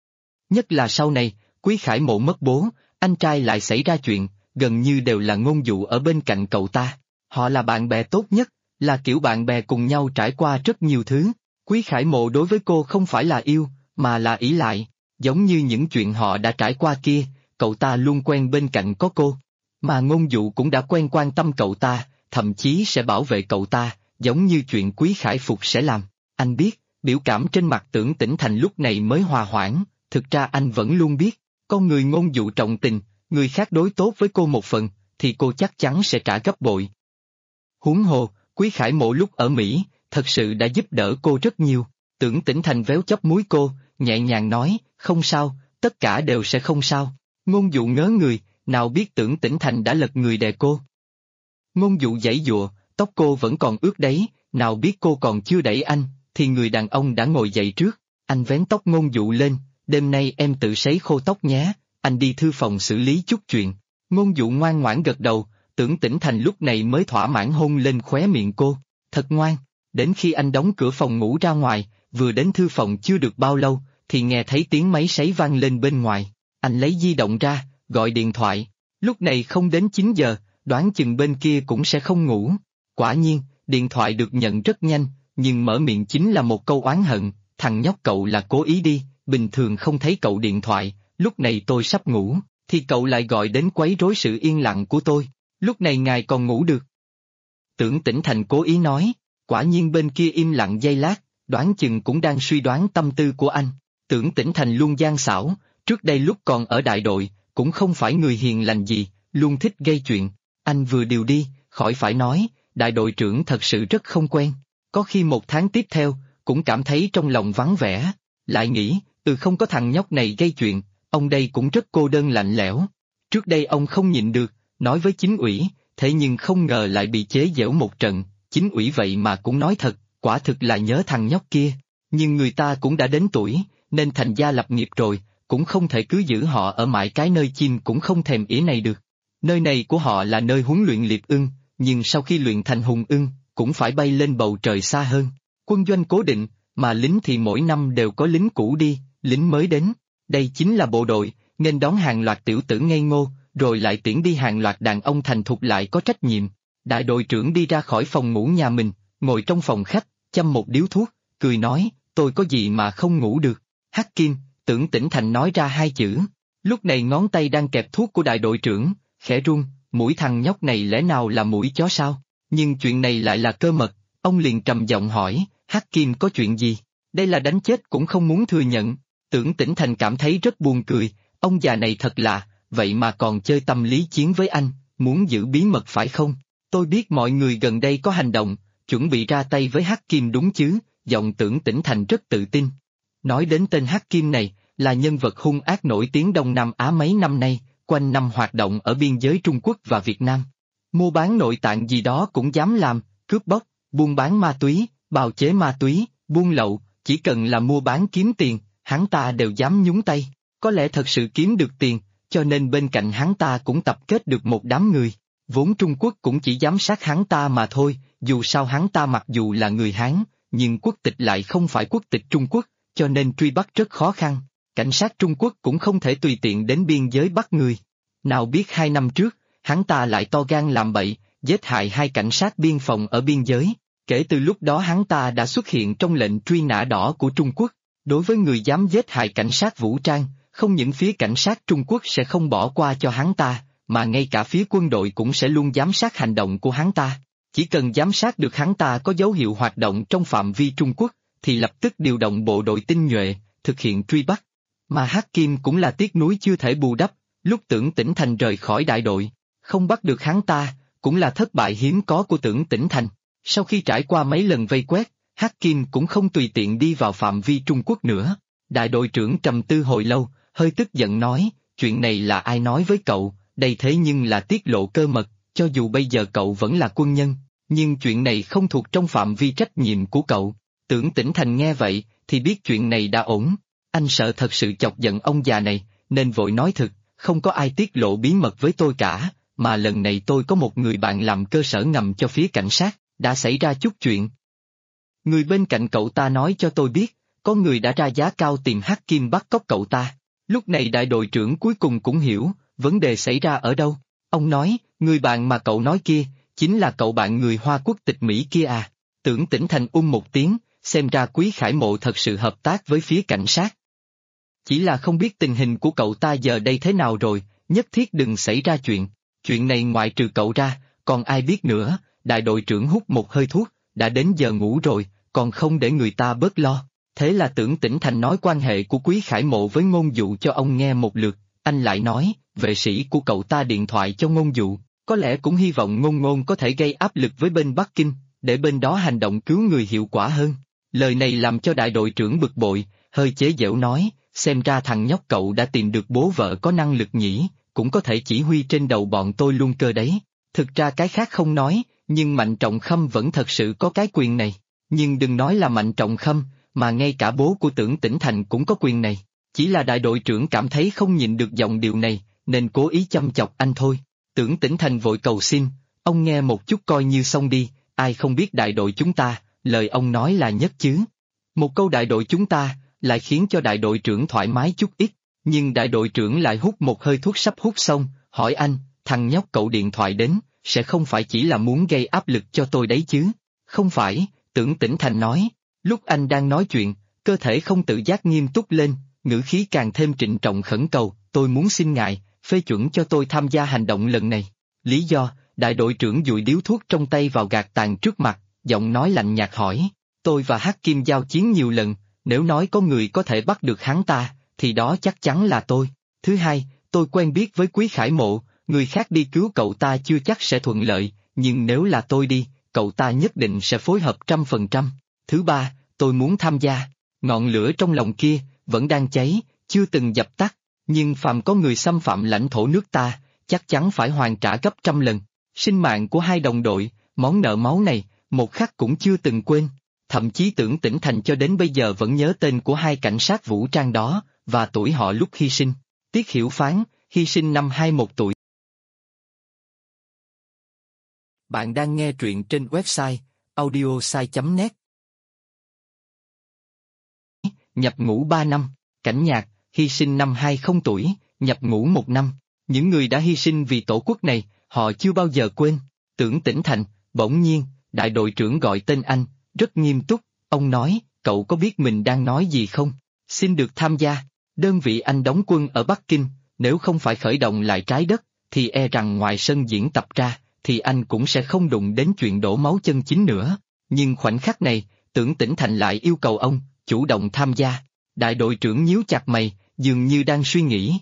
Nhất là sau này, Quý Khải Mộ mất bố, anh trai lại xảy ra chuyện, gần như đều là Ngôn Dụ ở bên cạnh cậu ta. Họ là bạn bè tốt nhất, là kiểu bạn bè cùng nhau trải qua rất nhiều thứ. Quý Khải Mộ đối với cô không phải là yêu, mà là ỷ lại, giống như những chuyện họ đã trải qua kia, cậu ta luôn quen bên cạnh có cô. Mà Ngôn Dụ cũng đã quen quan tâm cậu ta, thậm chí sẽ bảo vệ cậu ta, giống như chuyện Quý Khải Phục sẽ làm. Anh biết, biểu cảm trên mặt Tưởng Tĩnh Thành lúc này mới hòa hoãn, thực ra anh vẫn luôn biết, con người Ngôn Dụ trọng tình, người khác đối tốt với cô một phần, thì cô chắc chắn sẽ trả gấp bội. Huống hồ, Quý Khải Mộ lúc ở Mỹ, thật sự đã giúp đỡ cô rất nhiều. Tưởng Tĩnh Thành véo chóp múi cô, nhẹ nhàng nói, không sao, tất cả đều sẽ không sao. Ngôn Dụ ngớ người, nào biết Tưởng Tĩnh Thành đã lật người đè cô. Ngôn Dụ giãy giụa, tóc cô vẫn còn ướt đấy, nào biết cô còn chưa đẩy anh, thì người đàn ông đã ngồi dậy trước. Anh vén tóc Ngôn Dụ lên, đêm nay em tự sấy khô tóc nhé, anh đi thư phòng xử lý chút chuyện. Ngôn Dụ ngoan ngoãn gật đầu, Tưởng Tĩnh Thành lúc này mới thỏa mãn hôn lên khóe miệng cô, thật ngoan. Đến khi anh đóng cửa phòng ngủ ra ngoài, vừa đến thư phòng chưa được bao lâu, thì nghe thấy tiếng máy sấy vang lên bên ngoài. Anh lấy di động ra, gọi điện thoại. Lúc này không đến 9 giờ, đoán chừng bên kia cũng sẽ không ngủ. Quả nhiên, điện thoại được nhận rất nhanh, nhưng mở miệng chính là một câu oán hận, thằng nhóc cậu là cố ý đi, bình thường không thấy cậu điện thoại, lúc này tôi sắp ngủ, thì cậu lại gọi đến quấy rối sự yên lặng của tôi, lúc này ngài còn ngủ được. Tưởng Tĩnh Thành cố ý nói, quả nhiên bên kia im lặng giây lát, đoán chừng cũng đang suy đoán tâm tư của anh. Tưởng Tĩnh Thành luôn gian xảo, trước đây lúc còn ở đại đội, cũng không phải người hiền lành gì, luôn thích gây chuyện. Anh vừa điều đi, khỏi phải nói, đại đội trưởng thật sự rất không quen. Có khi một tháng tiếp theo, cũng cảm thấy trong lòng vắng vẻ. Lại nghĩ, không có thằng nhóc này gây chuyện, ông đây cũng rất cô đơn lạnh lẽo. Trước đây ông không nhịn được, nói với chính ủy, thế nhưng không ngờ lại bị chế giễu một trận, chính ủy vậy mà cũng nói thật, quả thực là nhớ thằng nhóc kia. Nhưng người ta cũng đã đến tuổi, nên thành gia lập nghiệp rồi, cũng không thể cứ giữ họ ở mãi cái nơi chim cũng không thèm ỉa này được. Nơi này của họ là nơi huấn luyện liệp ưng, nhưng sau khi luyện thành hùng ưng, cũng phải bay lên bầu trời xa hơn. Quân doanh cố định, mà lính thì mỗi năm đều có lính cũ đi, lính mới đến. Đây chính là bộ đội, nên đón hàng loạt tiểu tử ngây ngô, rồi lại tiễn đi hàng loạt đàn ông thành thục lại có trách nhiệm. Đại đội trưởng đi ra khỏi phòng ngủ nhà mình, ngồi trong phòng khách, châm một điếu thuốc, cười nói, tôi có gì mà không ngủ được. Hắc Kim, Tưởng Tĩnh Thành nói ra hai chữ. Lúc này ngón tay đang kẹp thuốc của đại đội trưởng, khẽ run, mũi thằng nhóc này lẽ nào là mũi chó sao? Nhưng chuyện này lại là cơ mật, ông liền trầm giọng hỏi, Hắc Kim có chuyện gì? Đây là đánh chết cũng không muốn thừa nhận. Tưởng Tĩnh Thành cảm thấy rất buồn cười, ông già này thật lạ, vậy mà còn chơi tâm lý chiến với anh, muốn giữ bí mật phải không? Tôi biết mọi người gần đây có hành động, chuẩn bị ra tay với Hắc Kim đúng chứ, giọng Tưởng Tĩnh Thành rất tự tin. Nói đến tên Hắc Kim này, là nhân vật hung ác nổi tiếng Đông Nam Á mấy năm nay, quanh năm hoạt động ở biên giới Trung Quốc và Việt Nam. Mua bán nội tạng gì đó cũng dám làm, cướp bóc, buôn bán ma túy, bào chế ma túy, buôn lậu, chỉ cần là mua bán kiếm tiền, hắn ta đều dám nhúng tay. Có lẽ thật sự kiếm được tiền, cho nên bên cạnh hắn ta cũng tập kết được một đám người. Vốn Trung Quốc cũng chỉ giám sát hắn ta mà thôi, dù sao hắn ta mặc dù là người Hán, nhưng quốc tịch lại không phải quốc tịch Trung Quốc, cho nên truy bắt rất khó khăn. Cảnh sát Trung Quốc cũng không thể tùy tiện đến biên giới bắt người. Nào biết 2 năm trước, hắn ta lại to gan làm bậy, giết hại 2 cảnh sát biên phòng ở biên giới. Kể từ lúc đó hắn ta đã xuất hiện trong lệnh truy nã đỏ của Trung Quốc. Đối với người dám giết hại cảnh sát vũ trang, không những phía cảnh sát Trung Quốc sẽ không bỏ qua cho hắn ta, mà ngay cả phía quân đội cũng sẽ luôn giám sát hành động của hắn ta. Chỉ cần giám sát được hắn ta có dấu hiệu hoạt động trong phạm vi Trung Quốc, thì lập tức điều động bộ đội tinh nhuệ, thực hiện truy bắt. Mà Hắc Kim cũng là tiếc nuối chưa thể bù đắp, lúc Tưởng Tĩnh Thành rời khỏi đại đội, không bắt được hắn ta, cũng là thất bại hiếm có của Tưởng Tĩnh Thành. Sau khi trải qua mấy lần vây quét, Hắc Kim cũng không tùy tiện đi vào phạm vi Trung Quốc nữa. Đại đội trưởng trầm tư hồi lâu, hơi tức giận nói, chuyện này là ai nói với cậu, đây thế nhưng là tiết lộ cơ mật, cho dù bây giờ cậu vẫn là quân nhân, nhưng chuyện này không thuộc trong phạm vi trách nhiệm của cậu. Tưởng Tĩnh Thành nghe vậy, thì biết chuyện này đã ổn. Anh sợ thật sự chọc giận ông già này, nên vội nói thực, không có ai tiết lộ bí mật với tôi cả, mà lần này tôi có một người bạn làm cơ sở ngầm cho phía cảnh sát, đã xảy ra chút chuyện. Người bên cạnh cậu ta nói cho tôi biết, có người đã ra giá cao tìm Hắc Kim bắt cóc cậu ta. Lúc này đại đội trưởng cuối cùng cũng hiểu, vấn đề xảy ra ở đâu. Ông nói, người bạn mà cậu nói kia, chính là cậu bạn người Hoa quốc tịch Mỹ kia à. Tưởng Tĩnh Thành một tiếng, xem ra Quý Khải Mộ thật sự hợp tác với phía cảnh sát. Chỉ là không biết tình hình của cậu ta giờ đây thế nào rồi, nhất thiết đừng xảy ra chuyện. Chuyện này ngoại trừ cậu ra, còn ai biết nữa. Đại đội trưởng hút một hơi thuốc, đã đến giờ ngủ rồi, còn không để người ta bớt lo. Thế là Tưởng Tĩnh Thành nói quan hệ của Quý Khải Mộ với Ngôn Dụ cho ông nghe một lượt, anh lại nói, vệ sĩ của cậu ta điện thoại cho Ngôn Dụ, có lẽ cũng hy vọng Ngôn có thể gây áp lực với bên Bắc Kinh, để bên đó hành động cứu người hiệu quả hơn. Lời này làm cho đại đội trưởng bực bội, hơi chế giễu nói, xem ra thằng nhóc cậu đã tìm được bố vợ có năng lực nhỉ, cũng có thể chỉ huy trên đầu bọn tôi luôn cơ đấy. Thực ra cái khác không nói, nhưng Mạnh Trọng Khâm vẫn thật sự có cái quyền này. Nhưng đừng nói là Mạnh Trọng Khâm, mà ngay cả bố của Tưởng Tĩnh Thành cũng có quyền này. Chỉ là đại đội trưởng cảm thấy không nhịn được giọng điệu này, nên cố ý chăm chọc anh thôi. Tưởng Tĩnh Thành vội cầu xin, ông nghe một chút coi như xong đi, ai không biết đại đội chúng ta, lời ông nói là nhất chứ. Một câu đại đội chúng ta, lại khiến cho đại đội trưởng thoải mái chút ít, nhưng đại đội trưởng lại hút một hơi thuốc sắp hút xong, hỏi anh, thằng nhóc cậu điện thoại đến, sẽ không phải chỉ là muốn gây áp lực cho tôi đấy chứ? Không phải, Tưởng Tĩnh Thành nói. Lúc anh đang nói chuyện, cơ thể không tự giác nghiêm túc lên, ngữ khí càng thêm trịnh trọng khẩn cầu, tôi muốn xin ngài, phê chuẩn cho tôi tham gia hành động lần này. Lý do, đại đội trưởng dụi điếu thuốc trong tay vào gạt tàn trước mặt, giọng nói lạnh nhạt hỏi, tôi và Hắc Kim giao chiến nhiều lần, nếu nói có người có thể bắt được hắn ta, thì đó chắc chắn là tôi. Thứ hai, tôi quen biết với Quý Khải Mộ, người khác đi cứu cậu ta chưa chắc sẽ thuận lợi, nhưng nếu là tôi đi, cậu ta nhất định sẽ phối hợp 100%. Thứ ba, tôi muốn tham gia. Ngọn lửa trong lòng kia, vẫn đang cháy, chưa từng dập tắt, nhưng phàm có người xâm phạm lãnh thổ nước ta, chắc chắn phải hoàn trả gấp 100 lần. Sinh mạng của hai đồng đội, món nợ máu này, một khắc cũng chưa từng quên. Thậm chí Tưởng Tĩnh Thành cho đến bây giờ vẫn nhớ tên của hai cảnh sát vũ trang đó, và tuổi họ lúc hy sinh. Tiết Hiểu Phán, hy sinh năm 21 tuổi. Bạn đang nghe truyện trên website audiosai.net. Nhập ngũ 3 năm, Cảnh Nhạc, hy sinh năm 20 tuổi, nhập ngũ 1 năm. Những người đã hy sinh vì tổ quốc này, họ chưa bao giờ quên. Tưởng Tĩnh Thành, bỗng nhiên, đại đội trưởng gọi tên anh, rất nghiêm túc, ông nói, cậu có biết mình đang nói gì không? Xin được tham gia. Đơn vị anh đóng quân ở Bắc Kinh, nếu không phải khởi động lại trái đất, thì e rằng ngoài sân diễn tập ra, thì anh cũng sẽ không đụng đến chuyện đổ máu chân chính nữa. Nhưng khoảnh khắc này, Tưởng Tĩnh Thành lại yêu cầu ông, chủ động tham gia. Đại đội trưởng nhíu chặt mày, dường như đang suy nghĩ.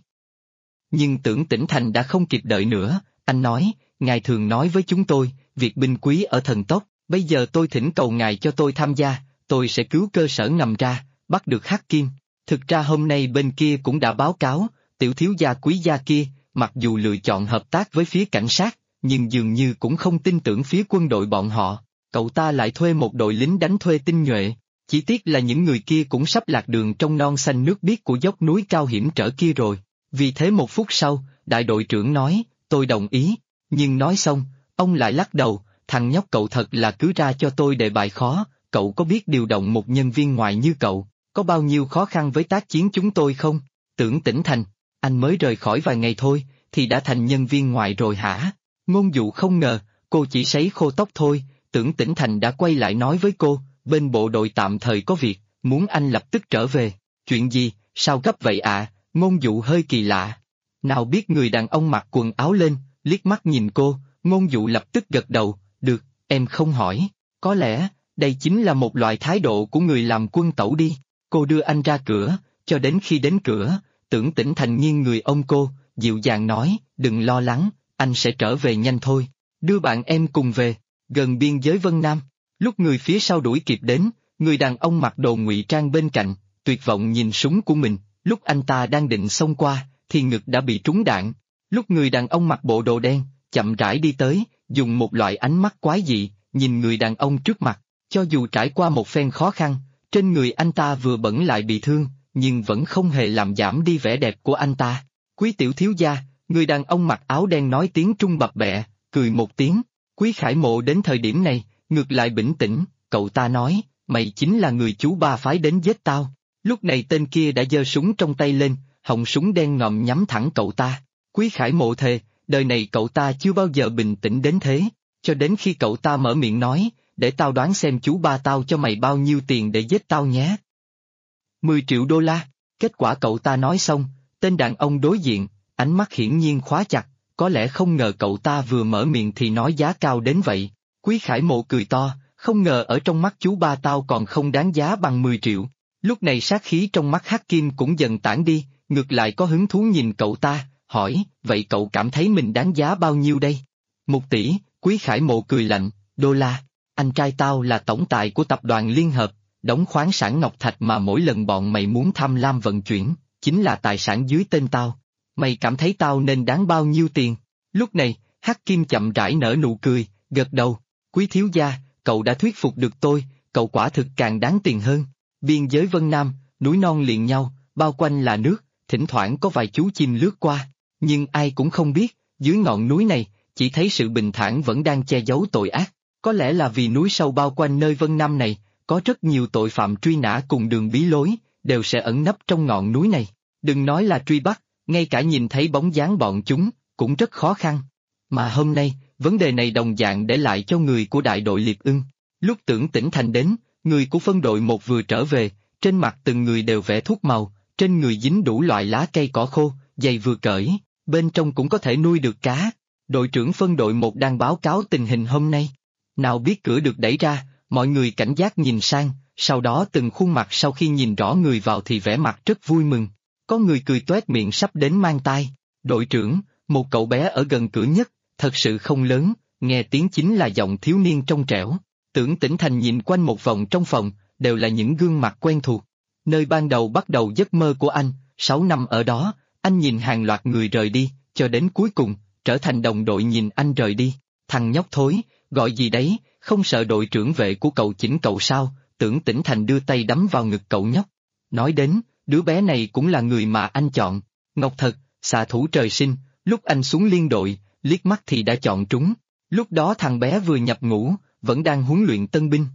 Nhưng Tưởng Tĩnh Thành đã không kịp đợi nữa, anh nói, ngài thường nói với chúng tôi, việc binh quý ở thần tốc, bây giờ tôi thỉnh cầu ngài cho tôi tham gia, tôi sẽ cứu cơ sở ngầm ra, bắt được Hắc Kim. Thực ra hôm nay bên kia cũng đã báo cáo, tiểu thiếu gia Quý gia kia, mặc dù lựa chọn hợp tác với phía cảnh sát, nhưng dường như cũng không tin tưởng phía quân đội bọn họ, cậu ta lại thuê một đội lính đánh thuê tinh nhuệ, chỉ tiếc là những người kia cũng sắp lạc đường trong non xanh nước biếc của dốc núi cao hiểm trở kia rồi. Vì thế 1 phút sau, đại đội trưởng nói, tôi đồng ý, nhưng nói xong, ông lại lắc đầu, thằng nhóc cậu thật là cứ ra cho tôi đề bài khó, cậu có biết điều động một nhân viên ngoài như cậu, có bao nhiêu khó khăn với tác chiến chúng tôi không? Tưởng Tĩnh Thành, anh mới rời khỏi vài ngày thôi, thì đã thành nhân viên ngoài rồi hả? Ngôn Dụ không ngờ, cô chỉ sấy khô tóc thôi, Tưởng Tĩnh Thành đã quay lại nói với cô, bên bộ đội tạm thời có việc, muốn anh lập tức trở về. Chuyện gì, sao gấp vậy ạ? Ngôn Dụ hơi kỳ lạ. Nào biết người đàn ông mặc quần áo lên, liếc mắt nhìn cô, Ngôn Dụ lập tức gật đầu, được, em không hỏi. Có lẽ, đây chính là một loại thái độ của người làm quân tẩu đi. Cô đưa anh ra cửa, cho đến khi đến cửa, Tưởng Tĩnh Thành nghiêng người ôm cô, dịu dàng nói, đừng lo lắng, anh sẽ trở về nhanh thôi. Đưa bạn em cùng về, gần biên giới Vân Nam. Lúc người phía sau đuổi kịp đến, người đàn ông mặc đồ ngụy trang bên cạnh, tuyệt vọng nhìn súng của mình, lúc anh ta đang định xông qua, thì ngực đã bị trúng đạn. Lúc người đàn ông mặc bộ đồ đen, chậm rãi đi tới, dùng một loại ánh mắt quái dị, nhìn người đàn ông trước mặt, cho dù trải qua một phen khó khăn, trên người anh ta vừa bẩn lại bị thương, nhưng vẫn không hề làm giảm đi vẻ đẹp của anh ta. Quý tiểu thiếu gia, người đàn ông mặc áo đen nói tiếng Trung bập bẹ, cười một tiếng. Quý Khải Mộ đến thời điểm này, ngược lại bình tĩnh, cậu ta nói, mày chính là người chú ba phái đến giết tao. Lúc này tên kia đã giơ súng trong tay lên, họng súng đen ngòm nhắm thẳng cậu ta. Quý Khải Mộ thề, đời này cậu ta chưa bao giờ bình tĩnh đến thế, cho đến khi cậu ta mở miệng nói, để tao đoán xem chú ba tao cho mày bao nhiêu tiền để giết tao nhé. 10 triệu đô la. Kết quả cậu ta nói xong, tên đàn ông đối diện, ánh mắt hiển nhiên khóa chặt, có lẽ không ngờ cậu ta vừa mở miệng thì nói giá cao đến vậy. Quý Khải Mộ cười to, không ngờ ở trong mắt chú ba tao còn không đáng giá bằng 10 triệu. Lúc này sát khí trong mắt Hắc Kim cũng dần tản đi, ngược lại có hứng thú nhìn cậu ta, hỏi, vậy cậu cảm thấy mình đáng giá bao nhiêu đây? 1 tỷ, Quý Khải Mộ cười lạnh, đô la, anh trai tao là tổng tài của tập đoàn Liên Hợp, đóng khoáng sản ngọc thạch mà mỗi lần bọn mày muốn tham lam vận chuyển, chính là tài sản dưới tên tao. Mày cảm thấy tao nên đáng bao nhiêu tiền? Lúc này, Hắc Kim chậm rãi nở nụ cười, gật đầu, Quý thiếu gia, cậu đã thuyết phục được tôi, cậu quả thực càng đáng tiền hơn. Biên giới Vân Nam, núi non liền nhau, bao quanh là nước, thỉnh thoảng có vài chú chim lướt qua, nhưng ai cũng không biết, dưới ngọn núi này, chỉ thấy sự bình thản vẫn đang che giấu tội ác. Có lẽ là vì núi sâu bao quanh nơi Vân Nam này, có rất nhiều tội phạm truy nã cùng đường bí lối, đều sẽ ẩn nấp trong ngọn núi này. Đừng nói là truy bắt, ngay cả nhìn thấy bóng dáng bọn chúng, cũng rất khó khăn. Mà hôm nay, vấn đề này đồng dạng để lại cho người của đại đội Liệp Ưng. Lúc Tưởng Tĩnh Thành đến, người của phân đội 1 vừa trở về, trên mặt từng người đều vẽ thuốc màu, trên người dính đủ loại lá cây cỏ khô, giày vừa cởi, bên trong cũng có thể nuôi được cá. Đội trưởng phân đội 1 đang báo cáo tình hình hôm nay. Nào biết cửa được đẩy ra, mọi người cảnh giác nhìn sang, sau đó từng khuôn mặt sau khi nhìn rõ người vào thì vẻ mặt rất vui mừng. Có người cười toét miệng sắp đến mang tai. Đội trưởng, một cậu bé ở gần cửa nhất, thật sự không lớn, nghe tiếng chính là giọng thiếu niên trong trẻo. Tưởng Tĩnh Thành nhìn quanh một vòng trong phòng, đều là những gương mặt quen thuộc. Nơi ban đầu bắt đầu giấc mơ của anh, 6 năm ở đó, anh nhìn hàng loạt người rời đi, cho đến cuối cùng, trở thành đồng đội nhìn anh rời đi. Thằng nhóc thối, gọi gì đấy, không sợ đội trưởng vệ của cậu chỉnh cậu sao? Tưởng Tĩnh Thành đưa tay đấm vào ngực cậu nhóc. Nói đến, đứa bé này cũng là người mà anh chọn. Ngọc thật, xạ thủ trời sinh, lúc anh xuống liên đội, liếc mắt thì đã chọn trúng. Lúc đó thằng bé vừa nhập ngũ, vẫn đang huấn luyện tân binh.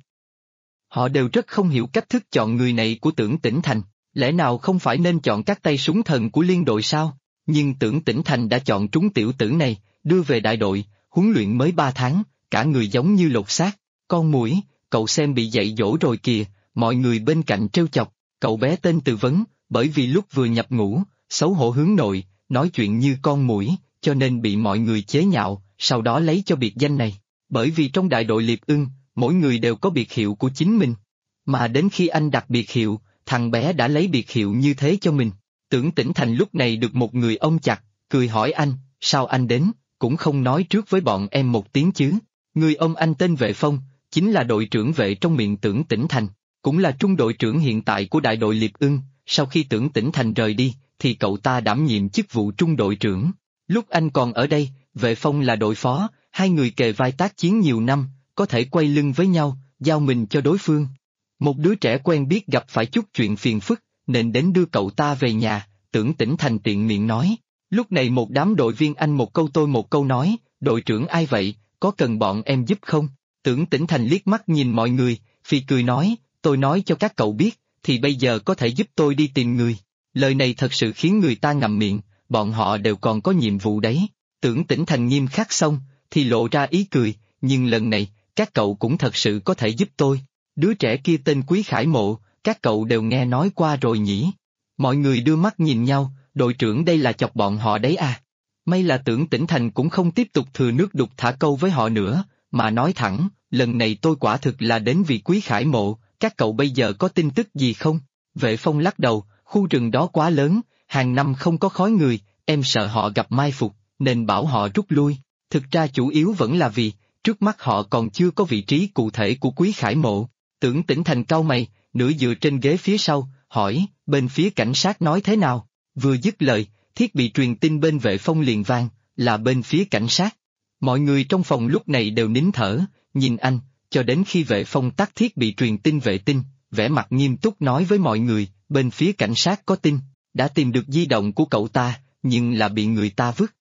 Họ đều rất không hiểu cách thức chọn người này của Tưởng Tĩnh Thành, lẽ nào không phải nên chọn các tay súng thần của liên đội sao? Nhưng Tưởng Tĩnh Thành đã chọn trúng tiểu tử này, đưa về đại đội, huấn luyện mới 3 tháng, cả người giống như lột xác. Con muỗi, cậu xem bị dạy dỗ rồi kìa, mọi người bên cạnh trêu chọc, cậu bé tên Từ Vấn, bởi vì lúc vừa nhập ngũ, xấu hổ hướng nội, nói chuyện như con muỗi, cho nên bị mọi người chế nhạo, sau đó lấy cho biệt danh này. Bởi vì trong đại đội Liệp Ưng, mỗi người đều có biệt hiệu của chính mình. Mà đến khi anh đặt biệt hiệu, thằng bé đã lấy biệt hiệu như thế cho mình. Tưởng Tĩnh Thành lúc này được một người ông chặt, cười hỏi anh, sao anh đến, cũng không nói trước với bọn em một tiếng chứ. Người ông anh tên Vệ Phong, chính là đội trưởng vệ trong miệng Tưởng Tĩnh Thành, cũng là trung đội trưởng hiện tại của đại đội Liệp Ưng. Sau khi Tưởng Tĩnh Thành rời đi, thì cậu ta đảm nhiệm chức vụ trung đội trưởng. Lúc anh còn ở đây, Vệ Phong là đội phó, hai người kề vai tác chiến nhiều năm, có thể quay lưng với nhau, giao mình cho đối phương. Một đứa trẻ quen biết gặp phải chút chuyện phiền phức, nên đến đưa cậu ta về nhà, Tưởng Tĩnh Thành tiện miệng nói. Lúc này một đám đội viên anh một câu tôi một câu nói, đội trưởng ai vậy, có cần bọn em giúp không? Tưởng Tĩnh Thành liếc mắt nhìn mọi người, phì cười nói, tôi nói cho các cậu biết, thì bây giờ có thể giúp tôi đi tìm người. Lời này thật sự khiến người ta ngậm miệng, bọn họ đều còn có nhiệm vụ đấy. Tưởng Tĩnh Thành nghiêm khắc xong, thì lộ ra ý cười, nhưng lần này, các cậu cũng thật sự có thể giúp tôi. Đứa trẻ kia tên Quý Khải Mộ, các cậu đều nghe nói qua rồi nhỉ? Mọi người đưa mắt nhìn nhau, đội trưởng đây là chọc bọn họ đấy à? May là Tưởng Tĩnh Thành cũng không tiếp tục thừa nước đục thả câu với họ nữa, mà nói thẳng, lần này tôi quả thực là đến vì Quý Khải Mộ, các cậu bây giờ có tin tức gì không? Vệ Phong lắc đầu, khu rừng đó quá lớn, hàng năm không có khói người, em sợ họ gặp mai phục, nên bảo họ rút lui. Thực ra chủ yếu vẫn là vì, trước mắt họ còn chưa có vị trí cụ thể của Quý Khải Mộ. Tưởng Tĩnh Thành cau mày, nửa dựa trên ghế phía sau, hỏi, bên phía cảnh sát nói thế nào? Vừa dứt lời, thiết bị truyền tin bên Vệ Phong liền vang, là bên phía cảnh sát. Mọi người trong phòng lúc này đều nín thở, nhìn anh, cho đến khi Vệ Phong tắt thiết bị truyền tin vệ tinh, vẻ mặt nghiêm túc nói với mọi người, bên phía cảnh sát có tin, đã tìm được di động của cậu ta, nhưng là bị người ta vứt.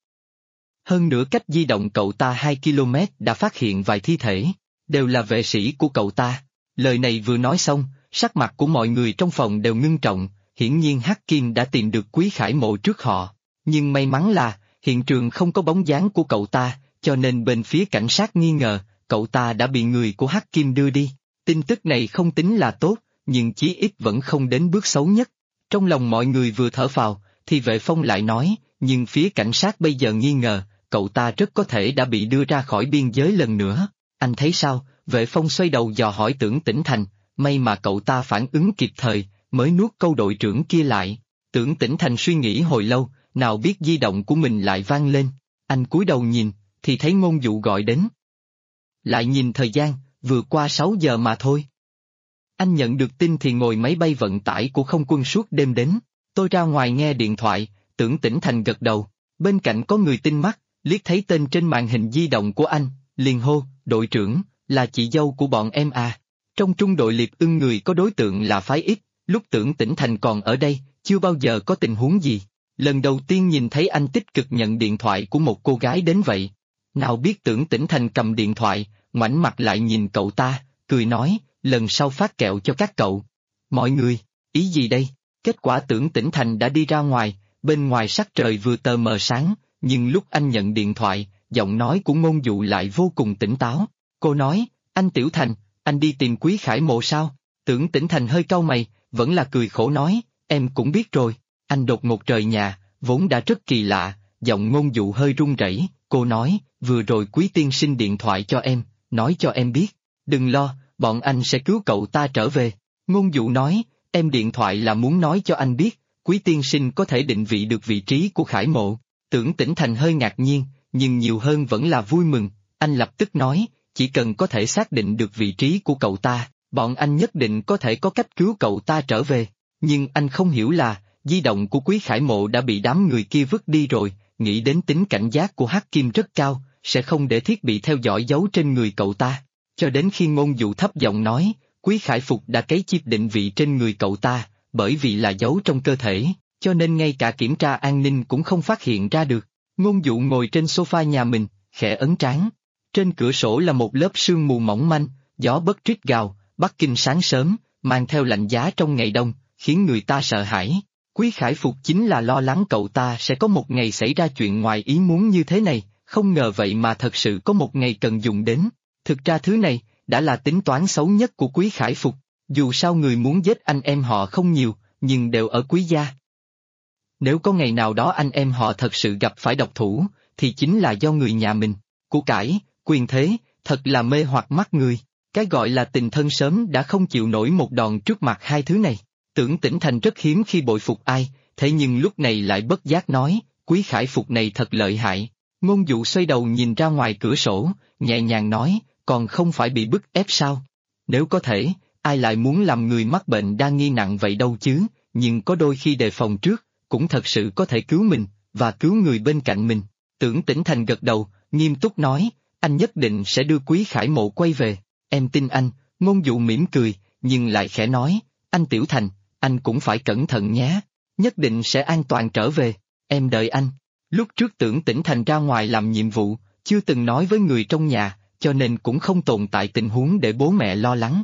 Hơn nữa cách di động cậu ta 2 km đã phát hiện vài thi thể, đều là vệ sĩ của cậu ta. Lời này vừa nói xong, sắc mặt của mọi người trong phòng đều ngưng trọng, hiển nhiên Hắc Kim đã tìm được Quý Khải Mộ trước họ. Nhưng may mắn là, hiện trường không có bóng dáng của cậu ta, cho nên bên phía cảnh sát nghi ngờ, cậu ta đã bị người của Hắc Kim đưa đi. Tin tức này không tính là tốt, nhưng chí ít vẫn không đến bước xấu nhất. Trong lòng mọi người vừa thở phào, thì Vệ Phong lại nói, nhưng phía cảnh sát bây giờ nghi ngờ, cậu ta rất có thể đã bị đưa ra khỏi biên giới lần nữa. Anh thấy sao? Vệ Phong xoay đầu dò hỏi Tưởng Tĩnh Thành, may mà cậu ta phản ứng kịp thời, mới nuốt câu đội trưởng kia lại. Tưởng Tĩnh Thành suy nghĩ hồi lâu, nào biết di động của mình lại vang lên. Anh cúi đầu nhìn, thì thấy Ngôn Dụ gọi đến. Lại nhìn thời gian, vừa qua 6 giờ mà thôi. Anh nhận được tin thì ngồi máy bay vận tải của không quân suốt đêm đến. Tôi ra ngoài nghe điện thoại, Tưởng Tĩnh Thành gật đầu. Bên cạnh có người tinh mắt, liếc thấy tên trên màn hình di động của anh, liền hô, đội trưởng, là chị dâu của bọn em à. Trong trung đội Liệp Ưng người có đối tượng là phái ít, lúc Tưởng Tĩnh Thành còn ở đây, chưa bao giờ có tình huống gì. Lần đầu tiên nhìn thấy anh tích cực nhận điện thoại của một cô gái đến vậy. Nào biết Tưởng Tĩnh Thành cầm điện thoại, ngoảnh mặt lại nhìn cậu ta, cười nói, lần sau phát kẹo cho các cậu. Mọi người, ý gì đây? Kết quả Tưởng Tĩnh Thành đã đi ra ngoài, bên ngoài sắc trời vừa tờ mờ sáng, nhưng lúc anh nhận điện thoại, giọng nói của Ngôn Dụ lại vô cùng tỉnh táo. Cô nói, anh Tiểu Thành, anh đi tìm Quý Khải Mộ sao? Tưởng Tĩnh Thành hơi cau mày, vẫn là cười khổ nói, em cũng biết rồi. Anh đột ngột rời nhà, vốn đã rất kỳ lạ, giọng Ngôn Dụ hơi run rẩy. Cô nói, vừa rồi Quý tiên sinh điện thoại cho em, nói cho em biết, đừng lo, bọn anh sẽ cứu cậu ta trở về. Ngôn Dụ nói, em điện thoại là muốn nói cho anh biết, Quý tiên sinh có thể định vị được vị trí của Khải Mộ. Tưởng Tĩnh Thành hơi ngạc nhiên, nhưng nhiều hơn vẫn là vui mừng, anh lập tức nói, chỉ cần có thể xác định được vị trí của cậu ta, bọn anh nhất định có thể có cách cứu cậu ta trở về. Nhưng anh không hiểu là, di động của Quý Khải Mộ đã bị đám người kia vứt đi rồi, nghĩ đến tính cảnh giác của Hắc Kim rất cao, sẽ không để thiết bị theo dõi giấu trên người cậu ta. Cho đến khi Ngôn Dụ thấp giọng nói, Quý Khải Phục đã cấy chip định vị trên người cậu ta, bởi vì là giấu trong cơ thể, cho nên ngay cả kiểm tra an ninh cũng không phát hiện ra được. Ngôn Dụ ngồi trên sofa nhà mình, khẽ ấn trán. Trên cửa sổ là một lớp sương mù mỏng manh, gió bấc rít gào, Bắc Kinh sáng sớm, mang theo lạnh giá trong ngày đông, khiến người ta sợ hãi. Quý Khải Phục chính là lo lắng cậu ta sẽ có một ngày xảy ra chuyện ngoài ý muốn như thế này, không ngờ vậy mà thật sự có một ngày cần dùng đến. Thực ra thứ này, đã là tính toán xấu nhất của Quý Khải Phục, dù sao người muốn giết anh em họ không nhiều, nhưng đều ở Quý gia. Nếu có ngày nào đó anh em họ thật sự gặp phải độc thủ, thì chính là do người nhà mình. Của cải, quyền thế, thật là mê hoặc mắt người. Cái gọi là tình thân sớm đã không chịu nổi một đòn trước mặt hai thứ này. Tưởng Tĩnh Thành rất hiếm khi bội phục ai, thế nhưng lúc này lại bất giác nói, Quý Khải Phục này thật lợi hại. Ngôn Dụ xoay đầu nhìn ra ngoài cửa sổ, nhẹ nhàng nói, còn không phải bị bức ép sao? Nếu có thể, ai lại muốn làm người mắc bệnh đa nghi nặng vậy đâu chứ, nhưng có đôi khi đề phòng trước, cũng thật sự có thể cứu mình, và cứu người bên cạnh mình. Tưởng Tĩnh Thành gật đầu, nghiêm túc nói, anh nhất định sẽ đưa Quý Khải Mộ quay về, em tin anh. Ngôn Dụ mỉm cười, nhưng lại khẽ nói, anh Tiểu Thành, anh cũng phải cẩn thận nhé, nhất định sẽ an toàn trở về, em đợi anh. Lúc trước Tưởng Tĩnh Thành ra ngoài làm nhiệm vụ, chưa từng nói với người trong nhà, cho nên cũng không tồn tại tình huống để bố mẹ lo lắng.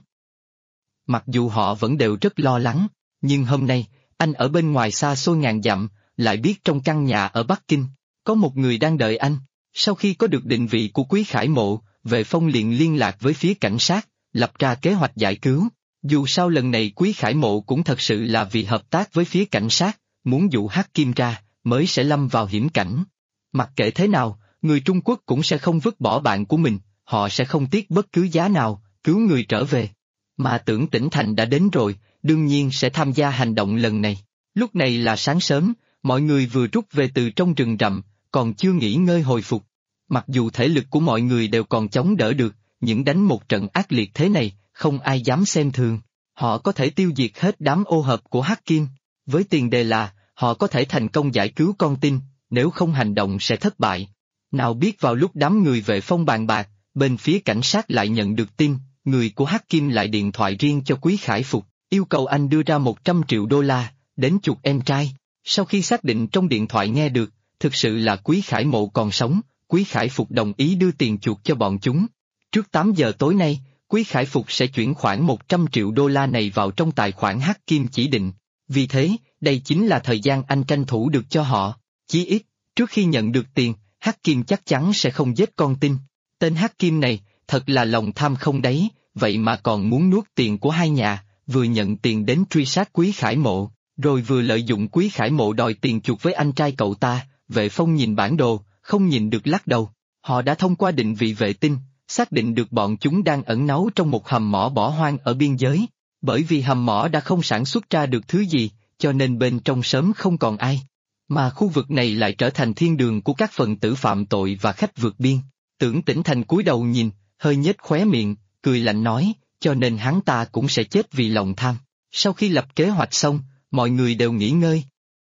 Mặc dù họ vẫn đều rất lo lắng, nhưng hôm nay, anh ở bên ngoài xa xôi ngàn dặm, lại biết trong căn nhà ở Bắc Kinh, có một người đang đợi anh. Sau khi có được định vị của Quý Khải Mộ, Vệ Phong liền liên lạc với phía cảnh sát, lập ra kế hoạch giải cứu. Dù sao lần này Quý Khải Mộ cũng thật sự là vì hợp tác với phía cảnh sát, muốn dụ Hắc Kim ra, mới sẽ lâm vào hiểm cảnh. Mặc kệ thế nào, người Trung Quốc cũng sẽ không vứt bỏ bạn của mình, họ sẽ không tiếc bất cứ giá nào, cứu người trở về. Mà Tưởng Tĩnh Thành đã đến rồi, đương nhiên sẽ tham gia hành động lần này. Lúc này là sáng sớm, mọi người vừa rút về từ trong rừng rậm, còn chưa nghỉ ngơi hồi phục. Mặc dù thể lực của mọi người đều còn chống đỡ được, nhưng đánh một trận ác liệt thế này, không ai dám xem thường. Họ có thể tiêu diệt hết đám ô hợp của Hắc Kim, với tiền đề là, họ có thể thành công giải cứu con tin, nếu không hành động sẽ thất bại. Nào biết vào lúc đám người Vệ Phong bàn bạc, bên phía cảnh sát lại nhận được tin, người của Hắc Kim lại điện thoại riêng cho Quý Khải Phục, yêu cầu anh đưa ra 100 triệu đô la, đến chuộc em trai. Sau khi xác định trong điện thoại nghe được, thực sự là Quý Khải Mộ còn sống, Quý Khải Phục đồng ý đưa tiền chuộc cho bọn chúng. Trước 8 giờ tối nay, Quý Khải Phục sẽ chuyển khoản 100 triệu đô la này vào trong tài khoản Hắc Kim chỉ định. Vì thế, đây chính là thời gian anh tranh thủ được cho họ. Chí ít, trước khi nhận được tiền, Hắc Kim chắc chắn sẽ không giết con tin. Tên Hắc Kim này, thật là lòng tham không đáy, vậy mà còn muốn nuốt tiền của hai nhà, vừa nhận tiền đến truy sát Quý Khải Mộ, rồi vừa lợi dụng Quý Khải Mộ đòi tiền chuộc với anh trai cậu ta. Vệ Phong nhìn bản đồ, không nhìn được lắc đầu. Họ đã thông qua định vị vệ tinh, xác định được bọn chúng đang ẩn náu trong một hầm mỏ bỏ hoang ở biên giới. Bởi vì hầm mỏ đã không sản xuất ra được thứ gì, cho nên bên trong sớm không còn ai. Mà khu vực này lại trở thành thiên đường của các phần tử phạm tội và khách vượt biên. Tưởng Tĩnh Thành cúi đầu nhìn, hơi nhếch khóe miệng, cười lạnh nói, cho nên hắn ta cũng sẽ chết vì lòng tham. Sau khi lập kế hoạch xong, mọi người đều nghỉ ngơi.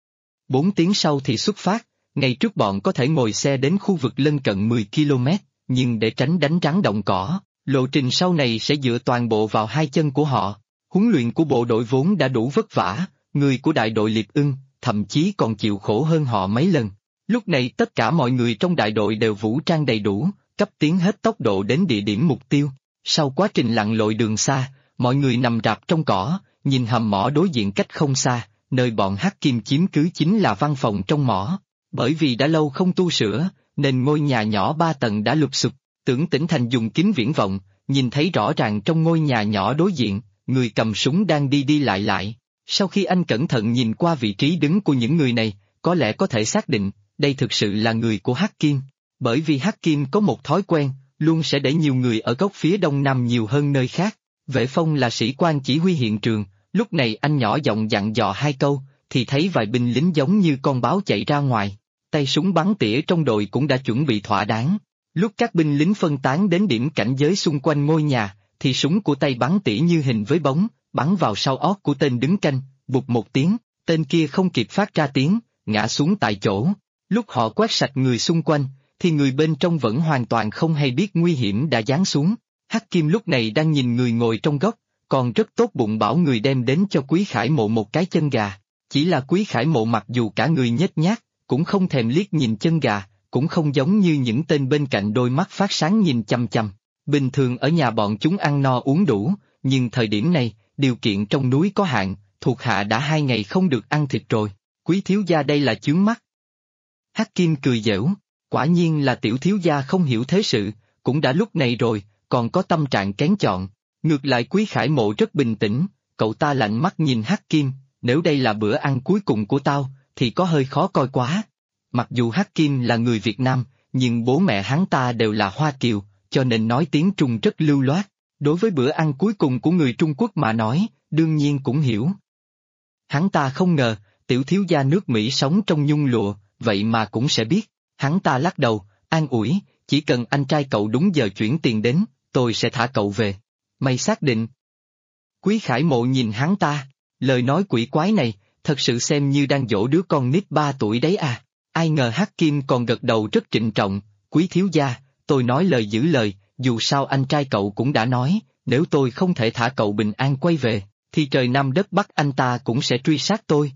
4 tiếng sau thì xuất phát, ngày trước bọn có thể ngồi xe đến khu vực lân cận 10 km, nhưng để tránh đánh rắn động cỏ, lộ trình sau này sẽ dựa toàn bộ vào hai chân của họ. Huấn luyện của bộ đội vốn đã đủ vất vả, người của đại đội Liệp Ưng, thậm chí còn chịu khổ hơn họ mấy lần. Lúc này tất cả mọi người trong đại đội đều vũ trang đầy đủ, cấp tiến hết tốc độ đến địa điểm mục tiêu. Sau quá trình lặn lội đường xa, mọi người nằm rạp trong cỏ, nhìn hầm mỏ đối diện cách không xa, nơi bọn Hắc Kim chiếm cứ chính là văn phòng trong mỏ. Bởi vì đã lâu không tu sửa, nên ngôi nhà nhỏ 3 tầng đã lụp xụp. Tưởng Tĩnh Thành dùng kính viễn vọng, nhìn thấy rõ ràng trong ngôi nhà nhỏ đối diện, người cầm súng đang đi đi lại lại. Sau khi anh cẩn thận nhìn qua vị trí đứng của những người này, có lẽ có thể xác định, đây thực sự là người của Hắc Kim. Bởi vì Hắc Kim có một thói quen, luôn sẽ để nhiều người ở góc phía đông nam nhiều hơn nơi khác. Vệ Phong là sĩ quan chỉ huy hiện trường, lúc này anh nhỏ giọng dặn dò 2 câu, thì thấy vài binh lính giống như con báo chạy ra ngoài. Tay súng bắn tỉa trong đội cũng đã chuẩn bị thỏa đáng. Lúc các binh lính phân tán đến điểm cảnh giới xung quanh ngôi nhà, thì súng của tay bắn tỉa như hình với bóng, bắn vào sau ót của tên đứng canh, bụt một tiếng, tên kia không kịp phát ra tiếng, ngã xuống tại chỗ. Lúc họ quét sạch người xung quanh, thì người bên trong vẫn hoàn toàn không hay biết nguy hiểm đã giáng xuống. Hắc Kim lúc này đang nhìn người ngồi trong góc, còn rất tốt bụng bảo người đem đến cho Quý Khải Mộ một cái chân gà. Chỉ là Quý Khải Mộ mặc dù cả người nhếch nhác, cũng không thèm liếc nhìn chân gà, cũng không giống như những tên bên cạnh đôi mắt phát sáng nhìn chằm chằm. Bình thường ở nhà bọn chúng ăn no uống đủ, nhưng thời điểm này, điều kiện trong núi có hạn, thuộc hạ đã 2 ngày không được ăn thịt rồi. Quý thiếu gia đây là chướng mắt. Hắc Kim cười giễu, quả nhiên là tiểu thiếu gia không hiểu thế sự, cũng đã lúc này rồi, còn có tâm trạng kén chọn. Ngược lại Quý Khải Mộ rất bình tĩnh, cậu ta lạnh mắt nhìn Hắc Kim, nếu đây là bữa ăn cuối cùng của tao, thì có hơi khó coi quá. Mặc dù Hắc Kim là người Việt Nam, nhưng bố mẹ hắn ta đều là Hoa Kiều, cho nên nói tiếng Trung rất lưu loát. Đối với bữa ăn cuối cùng của người Trung Quốc mà nói, đương nhiên cũng hiểu. Hắn ta không ngờ, tiểu thiếu gia nước Mỹ sống trong nhung lụa, vậy mà cũng sẽ biết. Hắn ta lắc đầu, an ủi, chỉ cần anh trai cậu đúng giờ chuyển tiền đến, tôi sẽ thả cậu về. Mày xác định? Quý Khải Mộ nhìn hắn ta, lời nói quỷ quái này, thật sự xem như đang dỗ đứa con nít 3 tuổi đấy à. Ai ngờ Hắc Kim còn gật đầu rất trịnh trọng, quý thiếu gia, tôi nói lời giữ lời, dù sao anh trai cậu cũng đã nói, nếu tôi không thể thả cậu bình an quay về, thì trời Nam đất Bắc anh ta cũng sẽ truy sát tôi.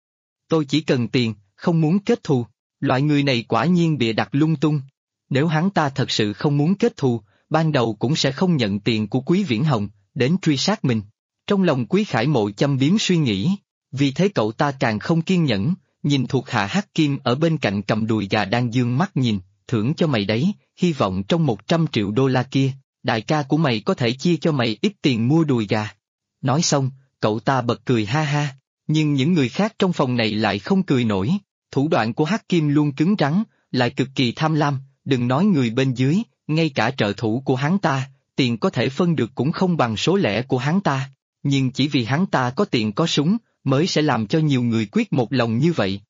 Tôi chỉ cần tiền, không muốn kết thù, loại người này quả nhiên bịa đặt lung tung. Nếu hắn ta thật sự không muốn kết thù, ban đầu cũng sẽ không nhận tiền của Quý Viễn Hồng, đến truy sát mình. Trong lòng Quý Khải Mộ châm biếm suy nghĩ, vì thế cậu ta càng không kiên nhẫn, nhìn thuộc hạ Hắc Kim ở bên cạnh cầm đùi gà đang dương mắt nhìn, thưởng cho mày đấy, hy vọng trong 100 triệu đô la kia, đại ca của mày có thể chia cho mày ít tiền mua đùi gà. Nói xong, cậu ta bật cười ha ha, nhưng những người khác trong phòng này lại không cười nổi, thủ đoạn của Hắc Kim luôn cứng rắn, lại cực kỳ tham lam, đừng nói người bên dưới, ngay cả trợ thủ của hắn ta, tiền có thể phân được cũng không bằng số lẻ của hắn ta, nhưng chỉ vì hắn ta có tiền có súng, mới sẽ làm cho nhiều người quyết một lòng như vậy.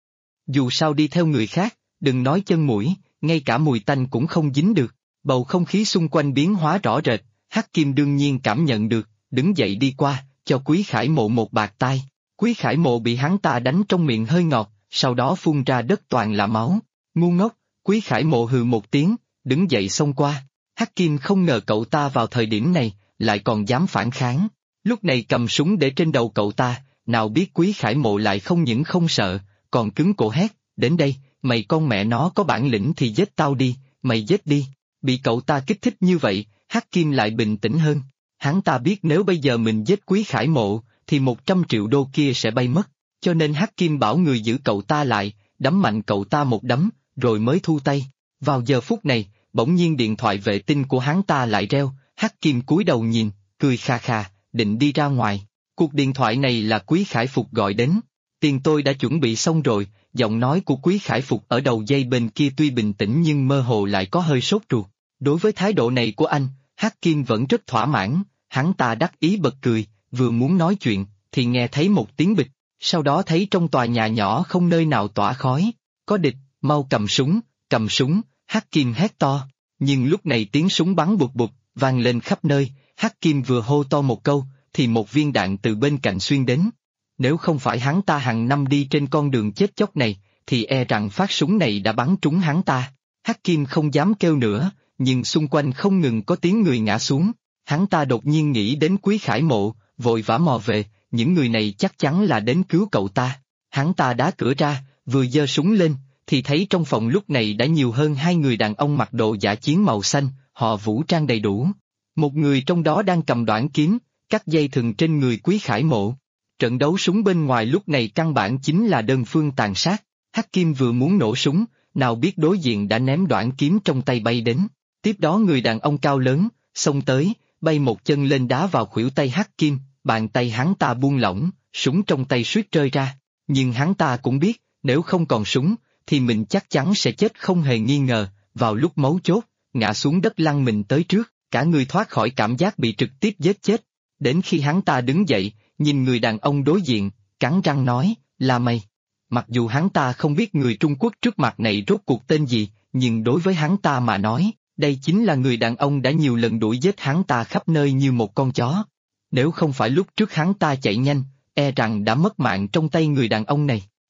Dù sao đi theo người khác, đừng nói chân mũi, ngay cả mùi tanh cũng không dính được, bầu không khí xung quanh biến hóa rõ rệt, Hắc Kim đương nhiên cảm nhận được, đứng dậy đi qua, cho Quý Khải Mộ một bạt tai. Quý Khải Mộ bị hắn ta đánh trong miệng hơi ngọt, sau đó phun ra đất toàn là máu. Ngu ngốc, Quý Khải Mộ hừ một tiếng, đứng dậy xông qua. Hắc Kim không ngờ cậu ta vào thời điểm này, lại còn dám phản kháng. Lúc này cầm súng để trên đầu cậu ta, nào biết Quý Khải Mộ lại không những không sợ, còn cứng cổ hét, đến đây, mày con mẹ nó có bản lĩnh thì giết tao đi, mày giết đi. Bị cậu ta kích thích như vậy, Hắc Kim lại bình tĩnh hơn. Hắn ta biết nếu bây giờ mình giết Quý Khải Mộ, thì 100 triệu đô kia sẽ bay mất, cho nên Hắc Kim bảo người giữ cậu ta lại, đấm mạnh cậu ta một đấm, rồi mới thu tay. Vào giờ phút này, bỗng nhiên điện thoại vệ tinh của hắn ta lại reo, Hắc Kim cúi đầu nhìn, cười khà khà, định đi ra ngoài. Cuộc điện thoại này là Quý Khải Phục gọi đến. Tiền tôi đã chuẩn bị xong rồi, giọng nói của Quý Khải Phục ở đầu dây bên kia tuy bình tĩnh nhưng mơ hồ lại có hơi sốt ruột. Đối với thái độ này của anh, Hắc Kim vẫn rất thỏa mãn, hắn ta đắc ý bật cười, vừa muốn nói chuyện, thì nghe thấy một tiếng bịch, sau đó thấy trong tòa nhà nhỏ không nơi nào tỏa khói. Có địch, mau cầm súng, Hắc Kim hét to. Nhưng lúc này tiếng súng bắn bụt bụt, vang lên khắp nơi, Hắc Kim vừa hô to một câu, thì một viên đạn từ bên cạnh xuyên đến. Nếu không phải hắn ta hàng năm đi trên con đường chết chóc này, thì e rằng phát súng này đã bắn trúng hắn ta. Hắc Kim không dám kêu nữa, nhưng xung quanh không ngừng có tiếng người ngã xuống. Hắn ta đột nhiên nghĩ đến Quý Khải Mộ, vội vã mò về, những người này chắc chắn là đến cứu cậu ta. Hắn ta đá cửa ra, vừa giơ súng lên, thì thấy trong phòng lúc này đã nhiều hơn 2 người đàn ông mặc đồ dã chiến màu xanh, họ vũ trang đầy đủ. Một người trong đó đang cầm đoản kiếm, cắt dây thừng trên người Quý Khải Mộ. Trận đấu súng bên ngoài lúc này căn bản chính là đơn phương tàn sát. Hắc Kim vừa muốn nổ súng, nào biết đối diện đã ném đoản kiếm trong tay bay đến. Tiếp đó người đàn ông cao lớn, xông tới, bay một chân lên đá vào khuỷu tay Hắc Kim, bàn tay hắn ta buông lỏng, súng trong tay suýt rơi ra. Nhưng hắn ta cũng biết, nếu không còn súng, thì mình chắc chắn sẽ chết không hề nghi ngờ. Vào lúc mấu chốt, ngã xuống đất lăn mình tới trước, cả người thoát khỏi cảm giác bị trực tiếp giết chết. Đến khi hắn ta đứng dậy, nhìn người đàn ông đối diện, cắn răng nói, là mày. Mặc dù hắn ta không biết người Trung Quốc trước mặt này rốt cuộc tên gì, nhưng đối với hắn ta mà nói, đây chính là người đàn ông đã nhiều lần đuổi giết hắn ta khắp nơi như một con chó. Nếu không phải lúc trước hắn ta chạy nhanh, e rằng đã mất mạng trong tay người đàn ông này.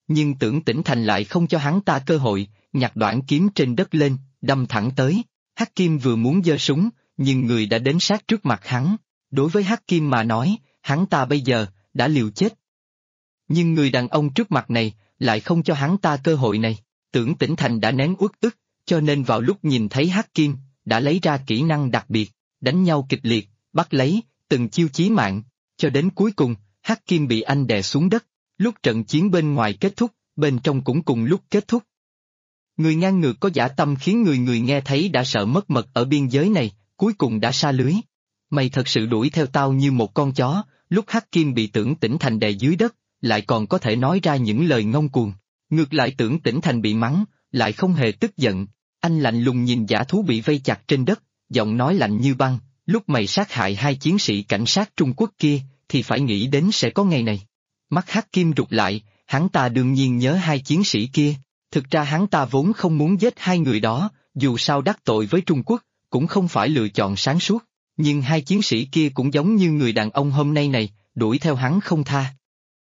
Nhưng Tưởng Tĩnh Thành lại không cho hắn ta cơ hội, nhặt đoạn kiếm trên đất lên, đâm thẳng tới. Hắc Kim vừa muốn giơ súng, nhưng người đã đến sát trước mặt hắn. Đối với Hắc Kim mà nói, hắn ta bây giờ đã liều chết. Nhưng người đàn ông trước mặt này lại không cho hắn ta cơ hội này. Tưởng Tĩnh Thành đã nén uất ức, cho nên vào lúc nhìn thấy Hắc Kim, đã lấy ra kỹ năng đặc biệt, đánh nhau kịch liệt, bắt lấy, từng chiêu chí mạng, cho đến cuối cùng, Hắc Kim bị anh đè xuống đất. Lúc trận chiến bên ngoài kết thúc, bên trong cũng cùng lúc kết thúc. Người ngang ngược có dã tâm khiến người người nghe thấy đã sợ mất mật ở biên giới này, cuối cùng đã sa lưới. Mày thật sự đuổi theo tao như một con chó, lúc Hắc Kim bị Tưởng Tĩnh Thành đè dưới đất, lại còn có thể nói ra những lời ngông cuồng. Ngược lại Tưởng Tĩnh Thành bị mắng, lại không hề tức giận. Anh lạnh lùng nhìn dã thú bị vây chặt trên đất, giọng nói lạnh như băng, lúc mày sát hại 2 chiến sĩ cảnh sát Trung Quốc kia, thì phải nghĩ đến sẽ có ngày này. Mắt Hắc Kim rụt lại, hắn ta đương nhiên nhớ 2 chiến sĩ kia. Thực ra hắn ta vốn không muốn giết 2 người đó, dù sao đắc tội với Trung Quốc, cũng không phải lựa chọn sáng suốt. Nhưng 2 chiến sĩ kia cũng giống như người đàn ông hôm nay này, đuổi theo hắn không tha.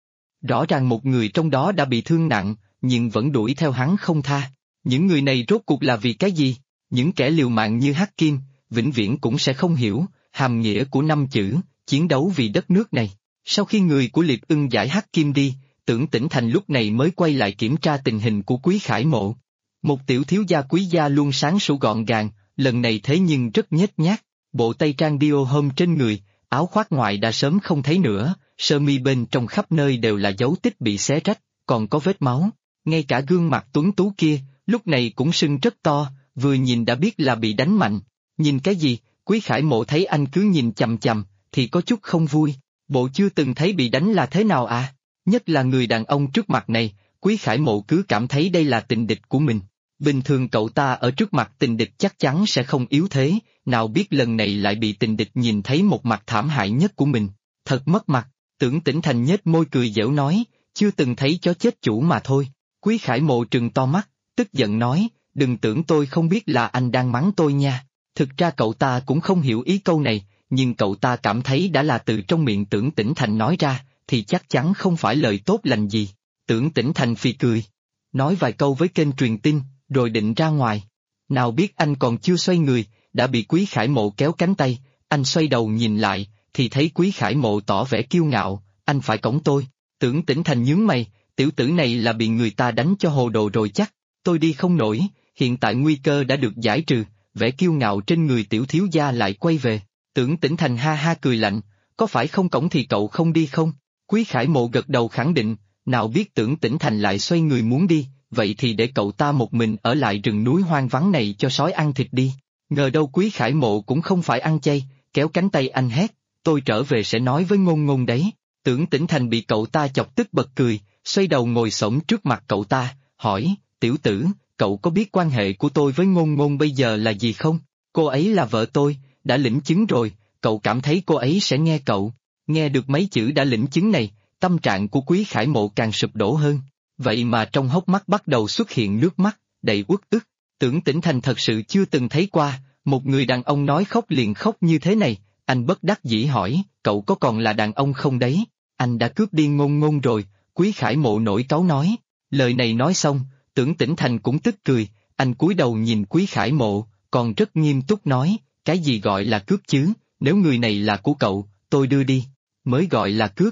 Rõ ràng một người trong đó đã bị thương nặng, nhưng vẫn đuổi theo hắn không tha. Những người này rốt cuộc là vì cái gì? Những kẻ liều mạng như Hắc Kim, vĩnh viễn cũng sẽ không hiểu hàm nghĩa của 5 chữ, chiến đấu vì đất nước này. Sau khi người của Liệp Ưng giải Hắc Kim đi, Tưởng Tĩnh Thành lúc này mới quay lại kiểm tra tình hình của Quý Khải Mộ. Một tiểu thiếu gia quý gia luôn sáng sủa gọn gàng, lần này thế nhưng rất nhếch nhác. Bộ tây trang dio hôm trên người, áo khoác ngoài đã sớm không thấy nữa, sơ mi bên trong khắp nơi đều là dấu tích bị xé rách, còn có vết máu. Ngay cả gương mặt tuấn tú kia, lúc này cũng sưng rất to, vừa nhìn đã biết là bị đánh mạnh. Nhìn cái gì? Quý Khải Mộ thấy anh cứ nhìn chằm chằm, thì có chút không vui. Bộ chưa từng thấy bị đánh là thế nào à? Nhất là người đàn ông trước mặt này, Quý Khải Mộ cứ cảm thấy đây là tình địch của mình. Bình thường cậu ta ở trước mặt tình địch chắc chắn sẽ không yếu thế, nào biết lần này lại bị tình địch nhìn thấy một mặt thảm hại nhất của mình. Thật mất mặt. Tưởng Tĩnh Thành nhếch môi cười giễu nói, chưa từng thấy chó chết chủ mà thôi. Quý Khải Mộ trừng to mắt, tức giận nói, đừng tưởng tôi không biết là anh đang mắng tôi nha. Thực ra cậu ta cũng không hiểu ý câu này, nhưng cậu ta cảm thấy đã là từ trong miệng Tưởng Tĩnh Thành nói ra, thì chắc chắn không phải lời tốt lành gì. Tưởng Tĩnh Thành phì cười, nói vài câu với kênh truyền tin, rồi định ra ngoài. Nào biết anh còn chưa xoay người, đã bị Quý Khải Mộ kéo cánh tay, anh xoay đầu nhìn lại, thì thấy Quý Khải Mộ tỏ vẻ kiêu ngạo, anh phải cõng tôi. Tưởng Tĩnh Thành nhướng mày, tiểu tử này là bị người ta đánh cho hồ đồ rồi chắc, tôi đi không nổi, hiện tại nguy cơ đã được giải trừ, vẻ kiêu ngạo trên người tiểu thiếu gia lại quay về. Tưởng Tĩnh Thành ha ha cười lạnh, có phải không cõng thì cậu không đi không? Quý Khải Mộ gật đầu khẳng định, nào biết Tưởng Tĩnh Thành lại xoay người muốn đi, vậy thì để cậu ta một mình ở lại rừng núi hoang vắng này cho sói ăn thịt đi. Ngờ đâu Quý Khải Mộ cũng không phải ăn chay, kéo cánh tay anh hét, tôi trở về sẽ nói với Ngôn Ngôn đấy. Tưởng Tĩnh Thành bị cậu ta chọc tức bật cười, xoay đầu ngồi xổm trước mặt cậu ta, hỏi, tiểu tử, cậu có biết quan hệ của tôi với Ngôn Ngôn bây giờ là gì không? Cô ấy là vợ tôi, đã lĩnh chứng rồi, cậu cảm thấy cô ấy sẽ nghe cậu? Nghe được mấy chữ đã lĩnh chứng này, tâm trạng của Quý Khải Mộ càng sụp đổ hơn. Vậy mà trong hốc mắt bắt đầu xuất hiện nước mắt, đầy uất ức. Tưởng Tĩnh Thành thật sự chưa từng thấy qua, một người đàn ông nói khóc liền khóc như thế này. Anh bất đắc dĩ hỏi, cậu có còn là đàn ông không đấy? Anh đã cướp đi Ngôn Ngôn rồi, Quý Khải Mộ nổi cáu nói. Lời này nói xong, Tưởng Tĩnh Thành cũng tức cười, anh cúi đầu nhìn Quý Khải Mộ, còn rất nghiêm túc nói, cái gì gọi là cướp chứ, nếu người này là của cậu, tôi đưa đi, mới gọi là cướp.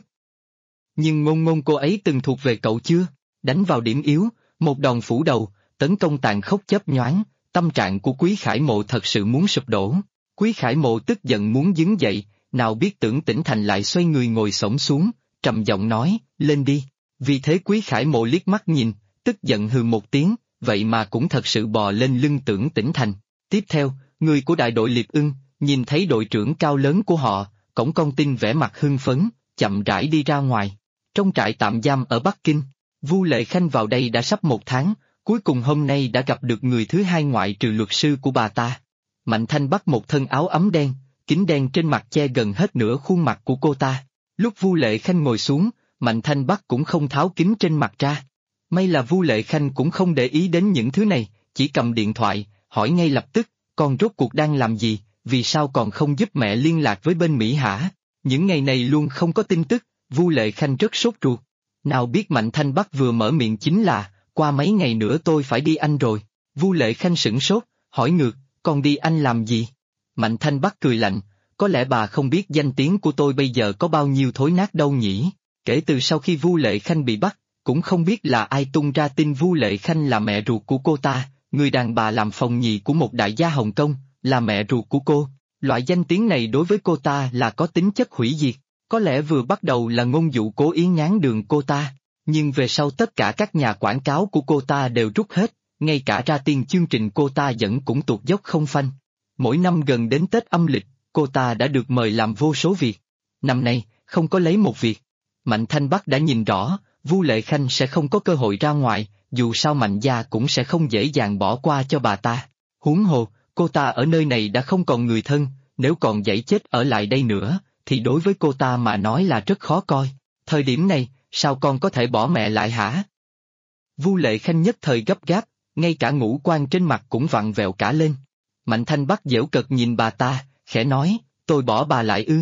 Nhưng Ngôn Ngôn cô ấy từng thuộc về cậu chưa? Đánh vào điểm yếu, một đòn phủ đầu, tấn công tàn khốc chớp nhoáng, tâm trạng của Quý Khải Mộ thật sự muốn sụp đổ. Quý Khải Mộ tức giận muốn đứng dậy, nào biết Tưởng Tĩnh Thành lại xoay người ngồi xổm xuống, trầm giọng nói, lên đi. Vì thế Quý Khải Mộ liếc mắt nhìn, tức giận hừ một tiếng, vậy mà cũng thật sự bò lên lưng Tưởng Tĩnh Thành. Tiếp theo, người của đại đội Liệp Ưng, nhìn thấy đội trưởng cao lớn của họ, cõng con tin vẻ mặt hưng phấn, chậm rãi đi ra ngoài. Trong trại tạm giam ở Bắc Kinh, Vu Lệ Khanh vào đây đã sắp 1 tháng, cuối cùng hôm nay đã gặp được người thứ hai ngoại trừ luật sư của bà ta. Mạnh Thanh Bắc một thân áo ấm đen, kính đen trên mặt che gần hết nửa khuôn mặt của cô ta. Lúc Vu Lệ Khanh ngồi xuống, Mạnh Thanh Bắc cũng không tháo kính trên mặt ra. May là Vu Lệ Khanh cũng không để ý đến những thứ này, chỉ cầm điện thoại, hỏi ngay lập tức, con rốt cuộc đang làm gì, vì sao còn không giúp mẹ liên lạc với bên Mỹ hả? Những ngày này luôn không có tin tức, Vu Lệ Khanh rất sốt ruột. Nào biết Mạnh Thanh Bắc vừa mở miệng chính là, qua mấy ngày nữa tôi phải đi Anh rồi. Vu Lệ Khanh sửng sốt, hỏi ngược, con đi Anh làm gì? Mạnh Thanh Bắc cười lạnh, có lẽ bà không biết danh tiếng của tôi bây giờ có bao nhiêu thối nát đâu nhỉ. Kể từ sau khi Vu Lệ Khanh bị bắt, cũng không biết là ai tung ra tin Vu Lệ Khanh là mẹ ruột của cô ta, người đàn bà làm phòng nhì của một đại gia Hồng Kông, là mẹ ruột của cô. Loại danh tiếng này đối với cô ta là có tính chất hủy diệt. Có lẽ vừa bắt đầu là ngôn dụ cố ý ngáng đường cô ta, nhưng về sau tất cả các nhà quảng cáo của cô ta đều rút hết, ngay cả ra tiền chương trình cô ta dẫn cũng tuột dốc không phanh. Mỗi năm gần đến Tết âm lịch, cô ta đã được mời làm vô số việc. Năm nay, không có lấy một việc. Mạnh Thanh Bắc đã nhìn rõ, Vu Lệ Khanh sẽ không có cơ hội ra ngoài, dù sao Mạnh gia cũng sẽ không dễ dàng bỏ qua cho bà ta. Huống hồ, cô ta ở nơi này đã không còn người thân, nếu còn giãy chết ở lại đây nữa, thì đối với cô ta mà nói là rất khó coi. Thời điểm này, sao con có thể bỏ mẹ lại hả? Vu Lệ Khanh nhất thời gấp gáp, ngay cả ngũ quan trên mặt cũng vặn vẹo cả lên. Mạnh Thanh Bắc giễu cợt nhìn bà ta, khẽ nói, tôi bỏ bà lại ư?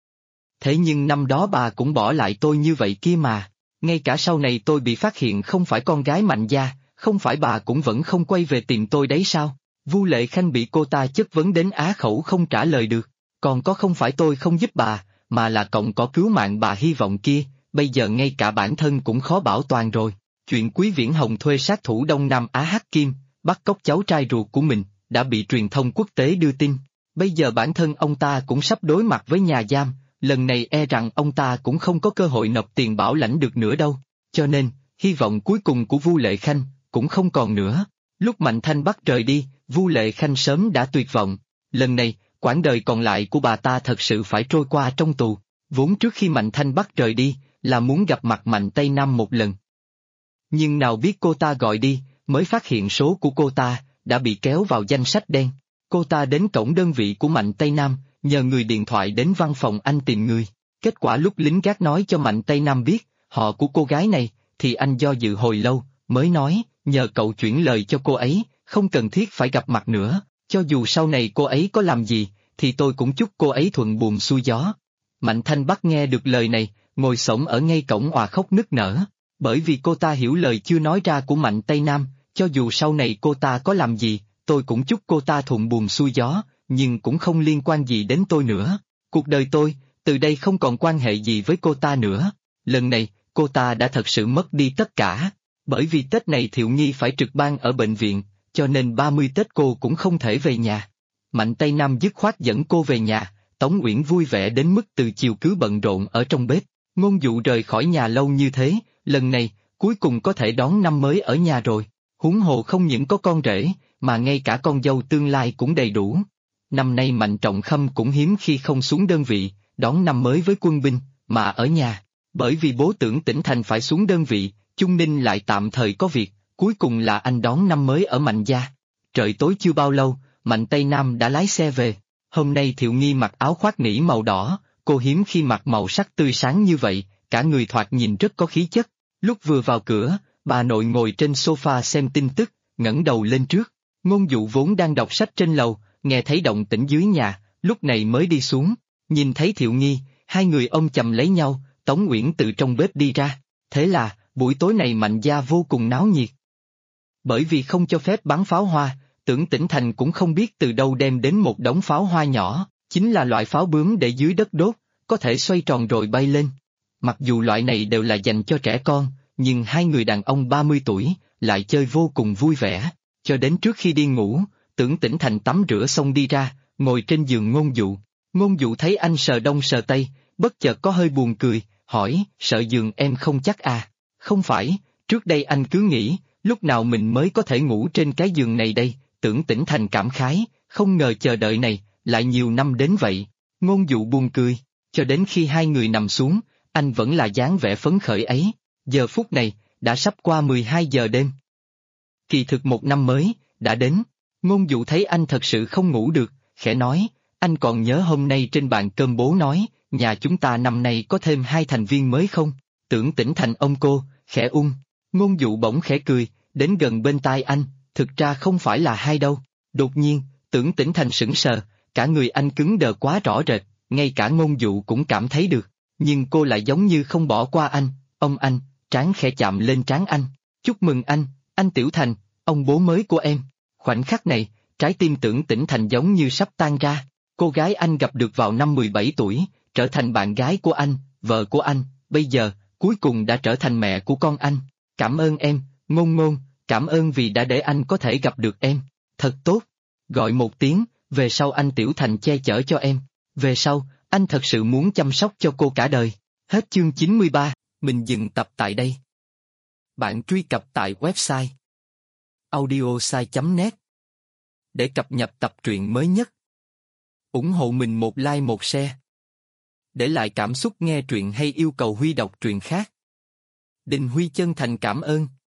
Thế nhưng năm đó bà cũng bỏ lại tôi như vậy kia mà. Ngay cả sau này tôi bị phát hiện không phải con gái Mạnh gia, không phải bà cũng vẫn không quay về tìm tôi đấy sao? Vu Lệ Khanh bị cô ta chất vấn đến á khẩu không trả lời được. Còn có không phải tôi không giúp bà, mà là cậu có cứu mạng bà hy vọng kia, bây giờ ngay cả bản thân cũng khó bảo toàn rồi. Chuyện Quý Viễn Hồng thuê sát thủ Đông Nam Á Hắc Kim, bắt cóc cháu trai ruột của mình, đã bị truyền thông quốc tế đưa tin. Bây giờ bản thân ông ta cũng sắp đối mặt với nhà giam, lần này e rằng ông ta cũng không có cơ hội nộp tiền bảo lãnh được nữa đâu. Cho nên, hy vọng cuối cùng của Vu Lệ Khanh cũng không còn nữa. Lúc Mạnh Thanh Bắc rời đi, Vu Lệ Khanh sớm đã tuyệt vọng. Lần này, quãng đời còn lại của bà ta thật sự phải trôi qua trong tù. Vốn trước khi Mạnh Thanh Bắc rời đi, là muốn gặp mặt Mạnh Tây Nam một lần. Nhưng nào biết cô ta gọi đi, mới phát hiện số của cô ta đã bị kéo vào danh sách đen. Cô ta đến cổng đơn vị của Mạnh Tây Nam, nhờ người điện thoại đến văn phòng anh tìm người. Kết quả lúc lính gác nói cho Mạnh Tây Nam biết họ của cô gái này, thì anh do dự hồi lâu, mới nói, nhờ cậu chuyển lời cho cô ấy, không cần thiết phải gặp mặt nữa, cho dù sau này cô ấy có làm gì, thì tôi cũng chúc cô ấy thuận buồm xuôi gió. Mạnh Thanh Bắc nghe được lời này, ngồi xổm ở ngay cổng òa khóc nức nở, bởi vì cô ta hiểu lời chưa nói ra của Mạnh Tây Nam, cho dù sau này cô ta có làm gì, tôi cũng chúc cô ta thuận buồm xuôi gió, nhưng cũng không liên quan gì đến tôi nữa. Cuộc đời tôi, từ đây không còn quan hệ gì với cô ta nữa. Lần này, cô ta đã thật sự mất đi tất cả, bởi vì Tết này Thiệu Nhi phải trực ban ở bệnh viện, cho nên 30 Tết cô cũng không thể về nhà. Mạnh Tây Nam dứt khoát dẫn cô về nhà, Tống Uyển vui vẻ đến mức từ chiều cứ bận rộn ở trong bếp. Ngôn Dụ rời khỏi nhà lâu như thế, lần này, cuối cùng có thể đón năm mới ở nhà rồi. Huống hồ không những có con rể, mà ngay cả con dâu tương lai cũng đầy đủ. Năm nay Mạnh Trọng Khâm cũng hiếm khi không xuống đơn vị, đón năm mới với quân binh, mà ở nhà. Bởi vì bố Tưởng Tĩnh Thành phải xuống đơn vị, Chung Ninh lại tạm thời có việc, cuối cùng là anh đón năm mới ở Mạnh gia. Trời tối chưa bao lâu, Mạnh Tây Nam đã lái xe về. Hôm nay Thiệu Nghi mặc áo khoác nỉ màu đỏ, cô hiếm khi mặc màu sắc tươi sáng như vậy, cả người thoạt nhìn rất có khí chất. Lúc vừa vào cửa, bà nội ngồi trên sofa xem tin tức, ngẩng đầu lên trước. Ngôn Dụ vốn đang đọc sách trên lầu, nghe thấy động tĩnh dưới nhà, lúc này mới đi xuống. Nhìn thấy Thiệu Nghi, hai người ôm chầm lấy nhau, Tống Uyển từ trong bếp đi ra. Thế là, buổi tối này Mạnh gia vô cùng náo nhiệt. Bởi vì không cho phép bắn pháo hoa, Tưởng Tĩnh Thành cũng không biết từ đâu đem đến một đống pháo hoa nhỏ, chính là loại pháo bướm để dưới đất đốt, có thể xoay tròn rồi bay lên. Mặc dù loại này đều là dành cho trẻ con, nhưng hai người đàn ông 30 tuổi, lại chơi vô cùng vui vẻ. Cho đến trước khi đi ngủ, Tưởng Tĩnh Thành tắm rửa xong đi ra, ngồi trên giường Ngôn Dụ. Ngôn Dụ thấy anh sờ đông sờ tây, bất chợt có hơi buồn cười, hỏi, sợ giường em không chắc à? Không phải, trước đây anh cứ nghĩ, lúc nào mình mới có thể ngủ trên cái giường này đây, Tưởng Tĩnh Thành cảm khái, không ngờ chờ đợi này, lại nhiều năm đến vậy. Ngôn Dụ buồn cười, cho đến khi hai người nằm xuống, anh vẫn là dáng vẻ phấn khởi ấy. Giờ phút này, đã sắp qua 12 giờ đêm. Kỳ thực một năm mới, đã đến. Ngôn Dụ thấy anh thật sự không ngủ được, khẽ nói, anh còn nhớ hôm nay trên bàn cơm bố nói, nhà chúng ta năm nay có thêm 2 thành viên mới không? Tưởng Tĩnh Thành ông cô, khẽ Ngôn Dụ bỗng khẽ cười, đến gần bên tai anh, thực ra không phải là 2 đâu. Đột nhiên, Tưởng Tĩnh Thành sững sờ, cả người anh cứng đờ quá rõ rệt, ngay cả Ngôn Dụ cũng cảm thấy được, nhưng cô lại giống như không bỏ qua anh, ông anh, trán khẽ chạm lên trán anh. Chúc mừng anh Tiểu Thành, ông bố mới của em. Khoảnh khắc này, trái tim Tưởng Tĩnh Thành giống như sắp tan ra. Cô gái anh gặp được vào năm 17 tuổi, trở thành bạn gái của anh, vợ của anh, bây giờ, cuối cùng đã trở thành mẹ của con anh. Cảm ơn em, Ngôn Ngôn, cảm ơn vì đã để anh có thể gặp được em. Thật tốt. Gọi một tiếng, về sau anh Tiểu Thành che chở cho em. Về sau, anh thật sự muốn chăm sóc cho cô cả đời. Hết chương 93, mình dừng tập tại đây. Bạn truy cập tại website audiosai.net để cập nhật tập truyện mới nhất. Ủng hộ mình một like một share. Để lại cảm xúc nghe truyện hay yêu cầu Huy đọc truyện khác. Đình Huy chân thành cảm ơn.